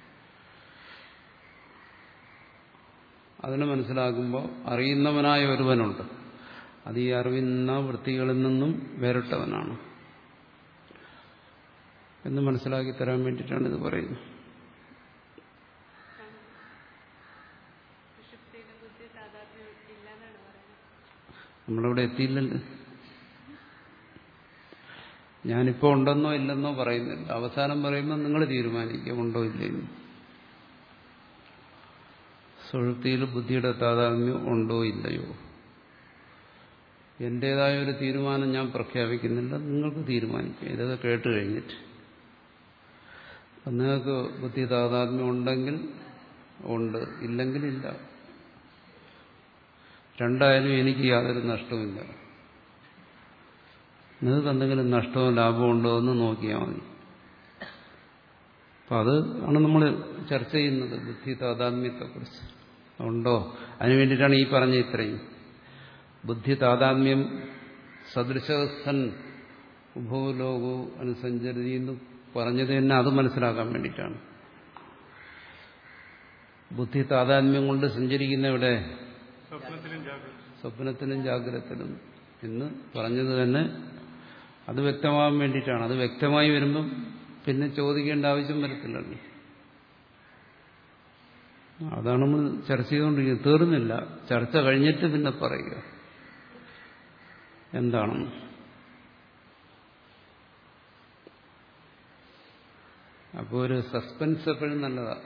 അതിനെ മനസ്സിലാക്കുമ്പോൾ അറിയുന്നവനായ ഒരുവനുണ്ട്. അത് ഈ അറിവിന്ന വൃത്തികളിൽ നിന്നും വേറിട്ടവനാണ് എന്ന് മനസ്സിലാക്കി തരാൻ വേണ്ടിയിട്ടാണ് ഇത് പറയുന്നത്. നമ്മളിവിടെ എത്തിയില്ലല്ലോ. ഞാനിപ്പോൾ ഉണ്ടെന്നോ ഇല്ലെന്നോ പറയുന്നില്ല. അവസാനം പറയുമ്പോൾ നിങ്ങൾ തീരുമാനിക്കുക ഉണ്ടോ ഇല്ലെന്ന്. സുഷുപ്തിയിൽ ബുദ്ധിയുടെ താതാത്മ്യം ഉണ്ടോ ഇല്ലയോ? എന്റേതായ ഒരു തീരുമാനം ഞാൻ പ്രഖ്യാപിക്കുന്നില്ല, നിങ്ങൾക്ക് തീരുമാനിക്കുക. ഇതൊക്കെ കേട്ട് കഴിഞ്ഞിട്ട് നിങ്ങൾക്ക് ബുദ്ധി താതാത്മ്യം ഉണ്ടെങ്കിൽ ഉണ്ട്, ഇല്ലെങ്കിൽ ഇല്ല. രണ്ടായാലും എനിക്ക് യാതൊരു നഷ്ടവുമില്ല. നിങ്ങൾക്ക് എന്തെങ്കിലും നഷ്ടമോ ലാഭമോ ഉണ്ടോ എന്ന് നോക്കിയാൽ മതി. അപ്പം അത് ആണ് നമ്മൾ ചർച്ച ചെയ്യുന്നത്, ബുദ്ധി താതാത്മ്യത്തെക്കുറിച്ച് ഉണ്ടോ. അതിനു വേണ്ടിയിട്ടാണ് ഈ പറഞ്ഞ ഇത്രയും. ബുദ്ധി താതാത്മ്യം സദൃശസ്ഥൻ ഉഭവലോകോ അനുസഞ്ചരി എന്ന് പറഞ്ഞത് തന്നെ അത് മനസ്സിലാക്കാൻ വേണ്ടിയിട്ടാണ്. ബുദ്ധി താതാത്മ്യം കൊണ്ട് സഞ്ചരിക്കുന്ന ഇവിടെ സ്വപ്നത്തിലും ജാഗ്രതത്തിലും എന്ന് പറഞ്ഞത് തന്നെ അത് വ്യക്തമാകാൻ വേണ്ടിയിട്ടാണ്. അത് വ്യക്തമായി വരുമ്പം പിന്നെ ചോദിക്കേണ്ട ആവശ്യം വരത്തില്ലല്ലോ. അതാണ് നമ്മൾ ചർച്ച ചെയ്തുകൊണ്ടിരിക്കുന്നത്. തീർന്നില്ല. ചർച്ച കഴിഞ്ഞിട്ട് പിന്നെ പറയുക എന്താണെന്ന്. അപ്പോൾ ഒരു സസ്പെൻസ് എപ്പോഴും നല്ലതാണ്.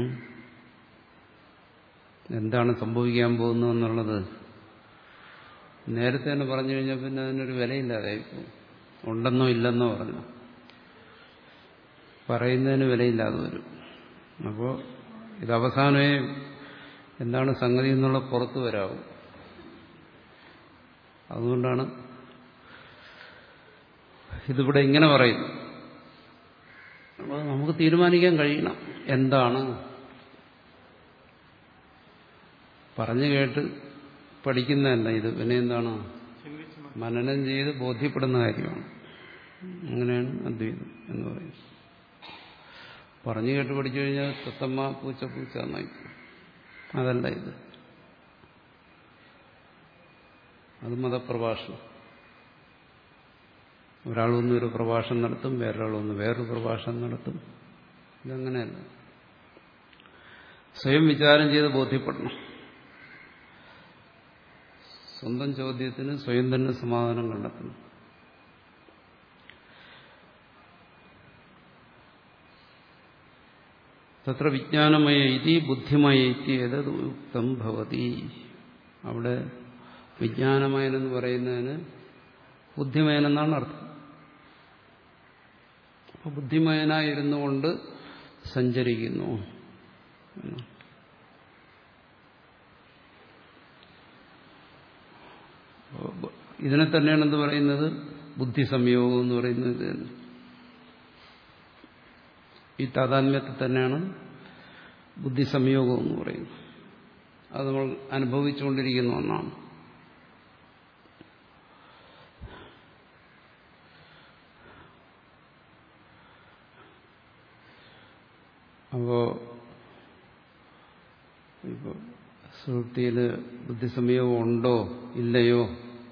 എന്താണ് സംഭവിക്കാൻ പോകുന്നതെന്നുള്ളത് നേരത്തെ തന്നെ പറഞ്ഞു കഴിഞ്ഞാൽ പിന്നെ അതിനൊരു വിലയില്ലാതായിപ്പോ. ഉണ്ടെന്നോ ഇല്ലെന്നോ പറഞ്ഞു പറയുന്നതിന് വിലയില്ലാതെ വരും. അപ്പോൾ ഇത് അവസാനമേ എന്താണ് സംഗതി എന്നുള്ള പുറത്തു വരാവും. അതുകൊണ്ടാണ് ഇതിവിടെ ഇങ്ങനെ പറയുന്നു. അപ്പോൾ നമുക്ക് തീരുമാനിക്കാൻ കഴിയണം എന്താണ്. പറഞ്ഞു കേട്ട് പഠിക്കുന്നതല്ല ഇത്, പിന്നെ എന്താണ് മനനം ചെയ്ത് ബോധ്യപ്പെടുന്ന കാര്യമാണ്. അങ്ങനെയാണ് അദ്വൈതം എന്ന് പറയുന്നത്. പറഞ്ഞു കേട്ട് പഠിച്ചു കഴിഞ്ഞാൽ തത്തമ്മ പൂച്ച പൂച്ച എന്നായി. അതല്ല ഇത്. അത് മതപ്രഭാഷണം. ഒരാളൊന്നും ഒരു പ്രഭാഷണം നടത്തും, വേറൊരാളൊന്ന് വേറൊരു പ്രഭാഷണം നടത്തും. ഇതങ്ങനെയല്ല. സ്വയം വിചാരം ചെയ്ത് ബോധ്യപ്പെടണം. സ്വന്തം ചോദ്യത്തിന് സ്വയം തന്നെ സമാധാനം കണ്ടെത്തണം. തത്ര വിജ്ഞാനമയ ഇതി ബുദ്ധിമയ ഇതി ഏതത് ഉക്തം ഭവതി. അവിടെ വിജ്ഞാനമയനെന്ന് പറയുന്നതിന് ബുദ്ധിമയനെന്നാണ് അർത്ഥം. അപ്പോൾ ബുദ്ധിമയനായിരുന്നു കൊണ്ട് സഞ്ചരിക്കുന്നു. ഇതിനെ തന്നെയാണ് എന്ത് പറയുന്നത്, ബുദ്ധി സംയോഗം എന്ന് പറയുന്നത്. ഈ താതാത്മ്യത്തെ തന്നെയാണ് ബുദ്ധി സംയോഗം എന്ന് പറയുന്നത്. അത് നമ്മൾ അനുഭവിച്ചുകൊണ്ടിരിക്കുന്ന ഒന്നാണ്. അപ്പോ ഇപ്പോ സുഹൃത്തിയിൽ ബുദ്ധിസംയോഗം ഉണ്ടോ ഇല്ലയോ?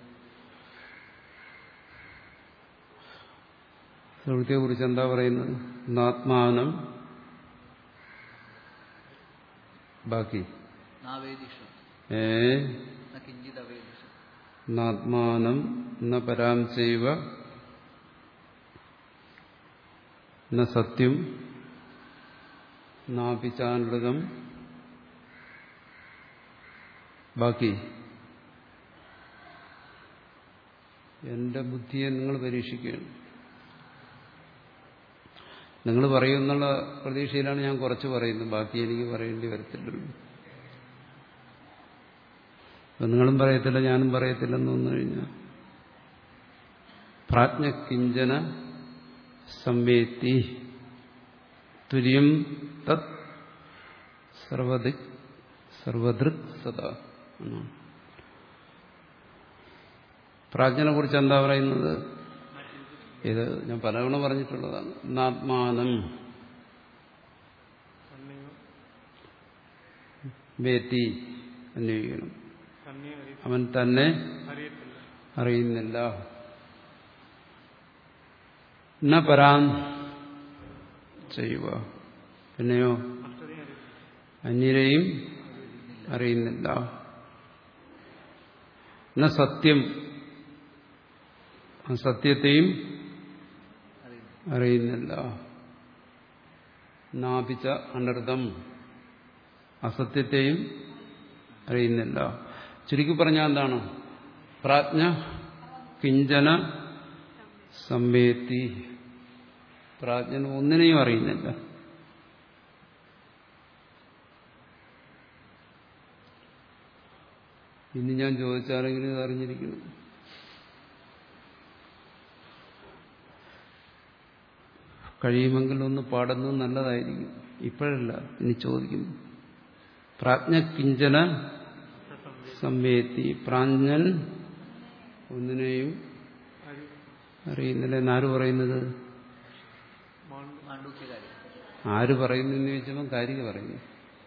സുഹൃത്തിയെ കുറിച്ച് എന്താ പറയുന്നത്? നാത്മാനം ബാക്കി ഏ നാത്മാനം ന പരാം ചൈവ ന സത്യം നാപിചാനൃതം ബാക്കി. എന്റെ ബുദ്ധിയെ നിങ്ങൾ പരീക്ഷിക്കുകയാണ്. നിങ്ങൾ പറയുമെന്നുള്ള പ്രതീക്ഷയിലാണ് ഞാൻ കുറച്ച് പറയുന്നത്. ബാക്കി എനിക്ക് പറയേണ്ടി വരത്തില്ലല്ലോ. അപ്പം നിങ്ങളും പറയത്തില്ല, ഞാനും പറയത്തില്ലെന്ന് വന്നു കഴിഞ്ഞാൽ പ്രാജ്ഞകിഞ്ചന സംവേത്തി തുര്യം തത് സർവദിക് സർവദൃക് സദാ. പ്രാജ്ഞനെ കുറിച്ച് എന്താ പറയുന്നത്? ഇത് ഞാൻ പലതവണ പറഞ്ഞിട്ടുള്ളതാണ്. നാത്മാനം വേത്തി അന്വേഷിക്കണം. അവൻ തന്നെ അറിയുന്നില്ല. ന പരാൻ ചെയ്യുക. പിന്നെയോ അന്യരെയും അറിയുന്നില്ല. ന സത്യം, സത്യത്തെയും അറിയുന്നില്ല. നാപിച്ച അനർത്ഥം, അസത്യത്തെയും അറിയുന്നില്ല. ചുരുക്കി പറഞ്ഞാൽ എന്താണ്? പ്രാജ്ഞ കിഞ്ചന സംവേത്തി. പ്രാജ്ഞൻ ഒന്നിനെയും അറിയുന്നില്ല. ഇനി ഞാൻ ചോദിച്ചാലെങ്കിലും ഇത് അറിഞ്ഞിരിക്കുന്നു. കഴിയുമെങ്കിൽ ഒന്ന് പാടുന്നത് നല്ലതായിരിക്കും. ഇപ്പോഴല്ല, ഇനി ചോദിക്കുന്നു. പ്രാജ്ഞകിഞ്ചന സംവേത്തി. പ്രാജ്ഞൻ ഒന്നിനെയും അറിയുന്നില്ല. എന്നാര് പറയുന്നത്? ആര് പറയുന്നു എന്ന് ചോദിച്ചപ്പോൾ കാരിക പറയുന്നു.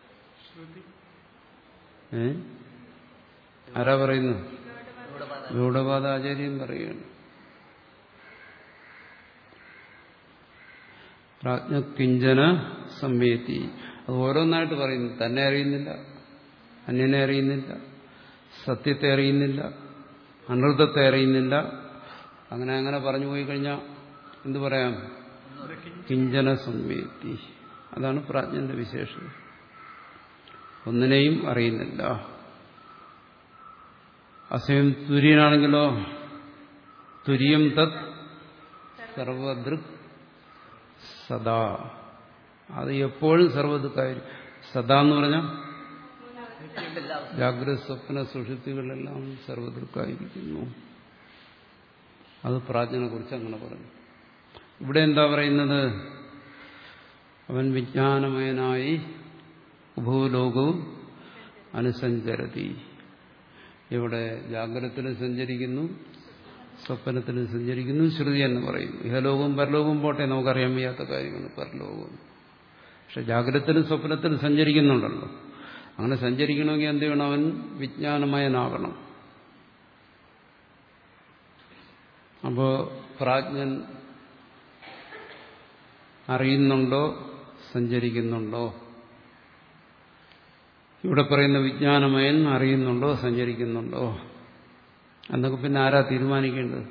ഏ ആരാ പറയുന്നു? ഗൗഡപാദാചാര്യൻ പറയുകയാണ്. പ്രാജ്ഞകിഞ്ചന സംവേത്തി. അത് ഓരോന്നായിട്ട് പറയുന്നു. തന്നെ അറിയുന്നില്ല, അന്യനെ അറിയുന്നില്ല, സത്യത്തെ അറിയുന്നില്ല, അനർത്ഥത്തെ അറിയുന്നില്ല. അങ്ങനെ അങ്ങനെ പറഞ്ഞു പോയി കഴിഞ്ഞാൽ എന്തു പറയാം? കിഞ്ചന സംവേത്തി. അതാണ് പ്രാജ്ഞന്റെ വിശേഷത. ഒന്നിനെയും അറിയുന്നില്ല. അസയം തുര്യനാണെങ്കിലോ തുര്യം തത് സർവദൃക് സദാ. അത് എപ്പോഴും സർവദൃക്കായിരിക്കും. സദാ എന്ന് പറഞ്ഞാൽ ജാഗ്രത സ്വപ്ന സുഷുപ്തികളിലെല്ലാം സർവദൃക്കായിരിക്കുന്നു. അത് പ്രാജ്ഞനെ കുറിച്ച് അങ്ങനെ പറഞ്ഞു. ഇവിടെ എന്താ പറയുന്നത്? അവൻ വിജ്ഞാനമയനായി ഉഭയലോകവും അനുസഞ്ചരതി. ഇവിടെ ജാഗ്രതത്തിലും സഞ്ചരിക്കുന്നു, സ്വപ്നത്തിലും സഞ്ചരിക്കുന്നു. ശ്രുതി എന്ന് പറയുന്നു. ഇഹലോകവും പരലോകവും പോട്ടെ, നമുക്കറിയാൻ വയ്യാത്ത കാര്യങ്ങൾ പരലോകവും. പക്ഷെ ജാഗ്രതത്തിലും സ്വപ്നത്തിലും സഞ്ചരിക്കുന്നുണ്ടല്ലോ. അങ്ങനെ സഞ്ചരിക്കണമെങ്കിൽ എന്ത് ചെയ്യണം? അവൻ വിജ്ഞാനമയനാകണം. അപ്പോ പ്രാജ്ഞൻ അറിയുന്നുണ്ടോ, സഞ്ചരിക്കുന്നുണ്ടോ? ഇവിടെ പറയുന്ന വിജ്ഞാനമയൻ അറിയുന്നുണ്ടോ, സഞ്ചരിക്കുന്നുണ്ടോ എന്നൊക്കെ പിന്നെ ആരാ തീരുമാനിക്കേണ്ടത്?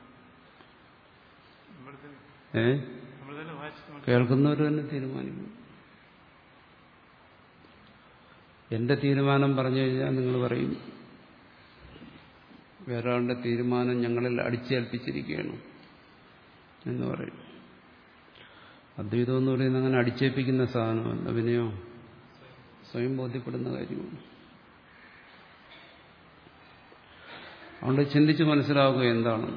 ഏ കേൾക്കുന്നവർ തന്നെ തീരുമാനിക്കും. എന്റെ തീരുമാനം പറഞ്ഞു കഴിഞ്ഞാൽ നിങ്ങൾ പറയും വേറൊരാളുടെ തീരുമാനം ഞങ്ങളിൽ അടിച്ചേൽപ്പിച്ചിരിക്കുകയാണ് എന്ന് പറയും. അദ്വൈതം എന്ന് പറയുന്നത് അങ്ങനെ അടിച്ചേൽപ്പിക്കുന്ന സാധനമല്ല, പിന്നെയോ സ്വയം ബോധ്യപ്പെടുന്ന കാര്യമാണ്. അതുകൊണ്ട് ചിന്തിച്ച് മനസ്സിലാവുക എന്താണ്.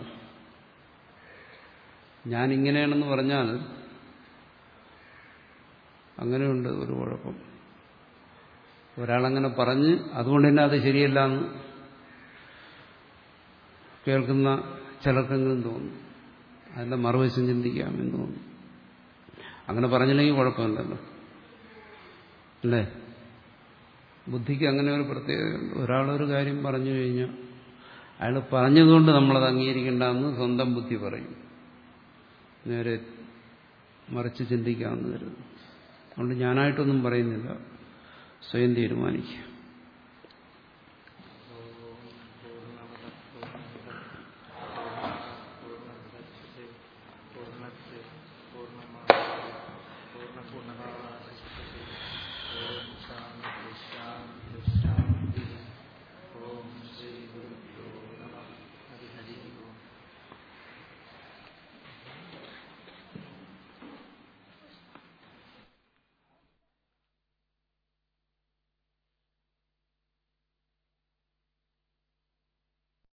ഞാനിങ്ങനെയാണെന്ന് പറഞ്ഞാൽ അങ്ങനെയുണ്ട് ഒരു കുഴപ്പം. ഒരാളങ്ങനെ പറഞ്ഞ് അതുകൊണ്ട് തന്നെ അത് ശരിയല്ല എന്ന് കേൾക്കുന്ന ചിലർക്കെങ്കിലും തോന്നും. അതിന്റെ മറുവശം ചിന്തിക്കാമെന്ന് തോന്നും. അങ്ങനെ പറഞ്ഞില്ലെങ്കിൽ കുഴപ്പമില്ലല്ലോ, അല്ലേ? ബുദ്ധിക്ക് അങ്ങനെ ഒരു പ്രത്യേകതയുണ്ട്. ഒരാളൊരു കാര്യം പറഞ്ഞു കഴിഞ്ഞാൽ അയാൾ പറഞ്ഞതുകൊണ്ട് നമ്മളത് അംഗീകരിക്കേണ്ടെന്ന് സ്വന്തം ബുദ്ധി പറയും. നേരെ മറിച്ച് ചിന്തിക്കാമെന്ന് കരുതും. അതുകൊണ്ട് ഞാനായിട്ടൊന്നും പറയുന്നില്ല, സ്വയം തീരുമാനിക്കുക.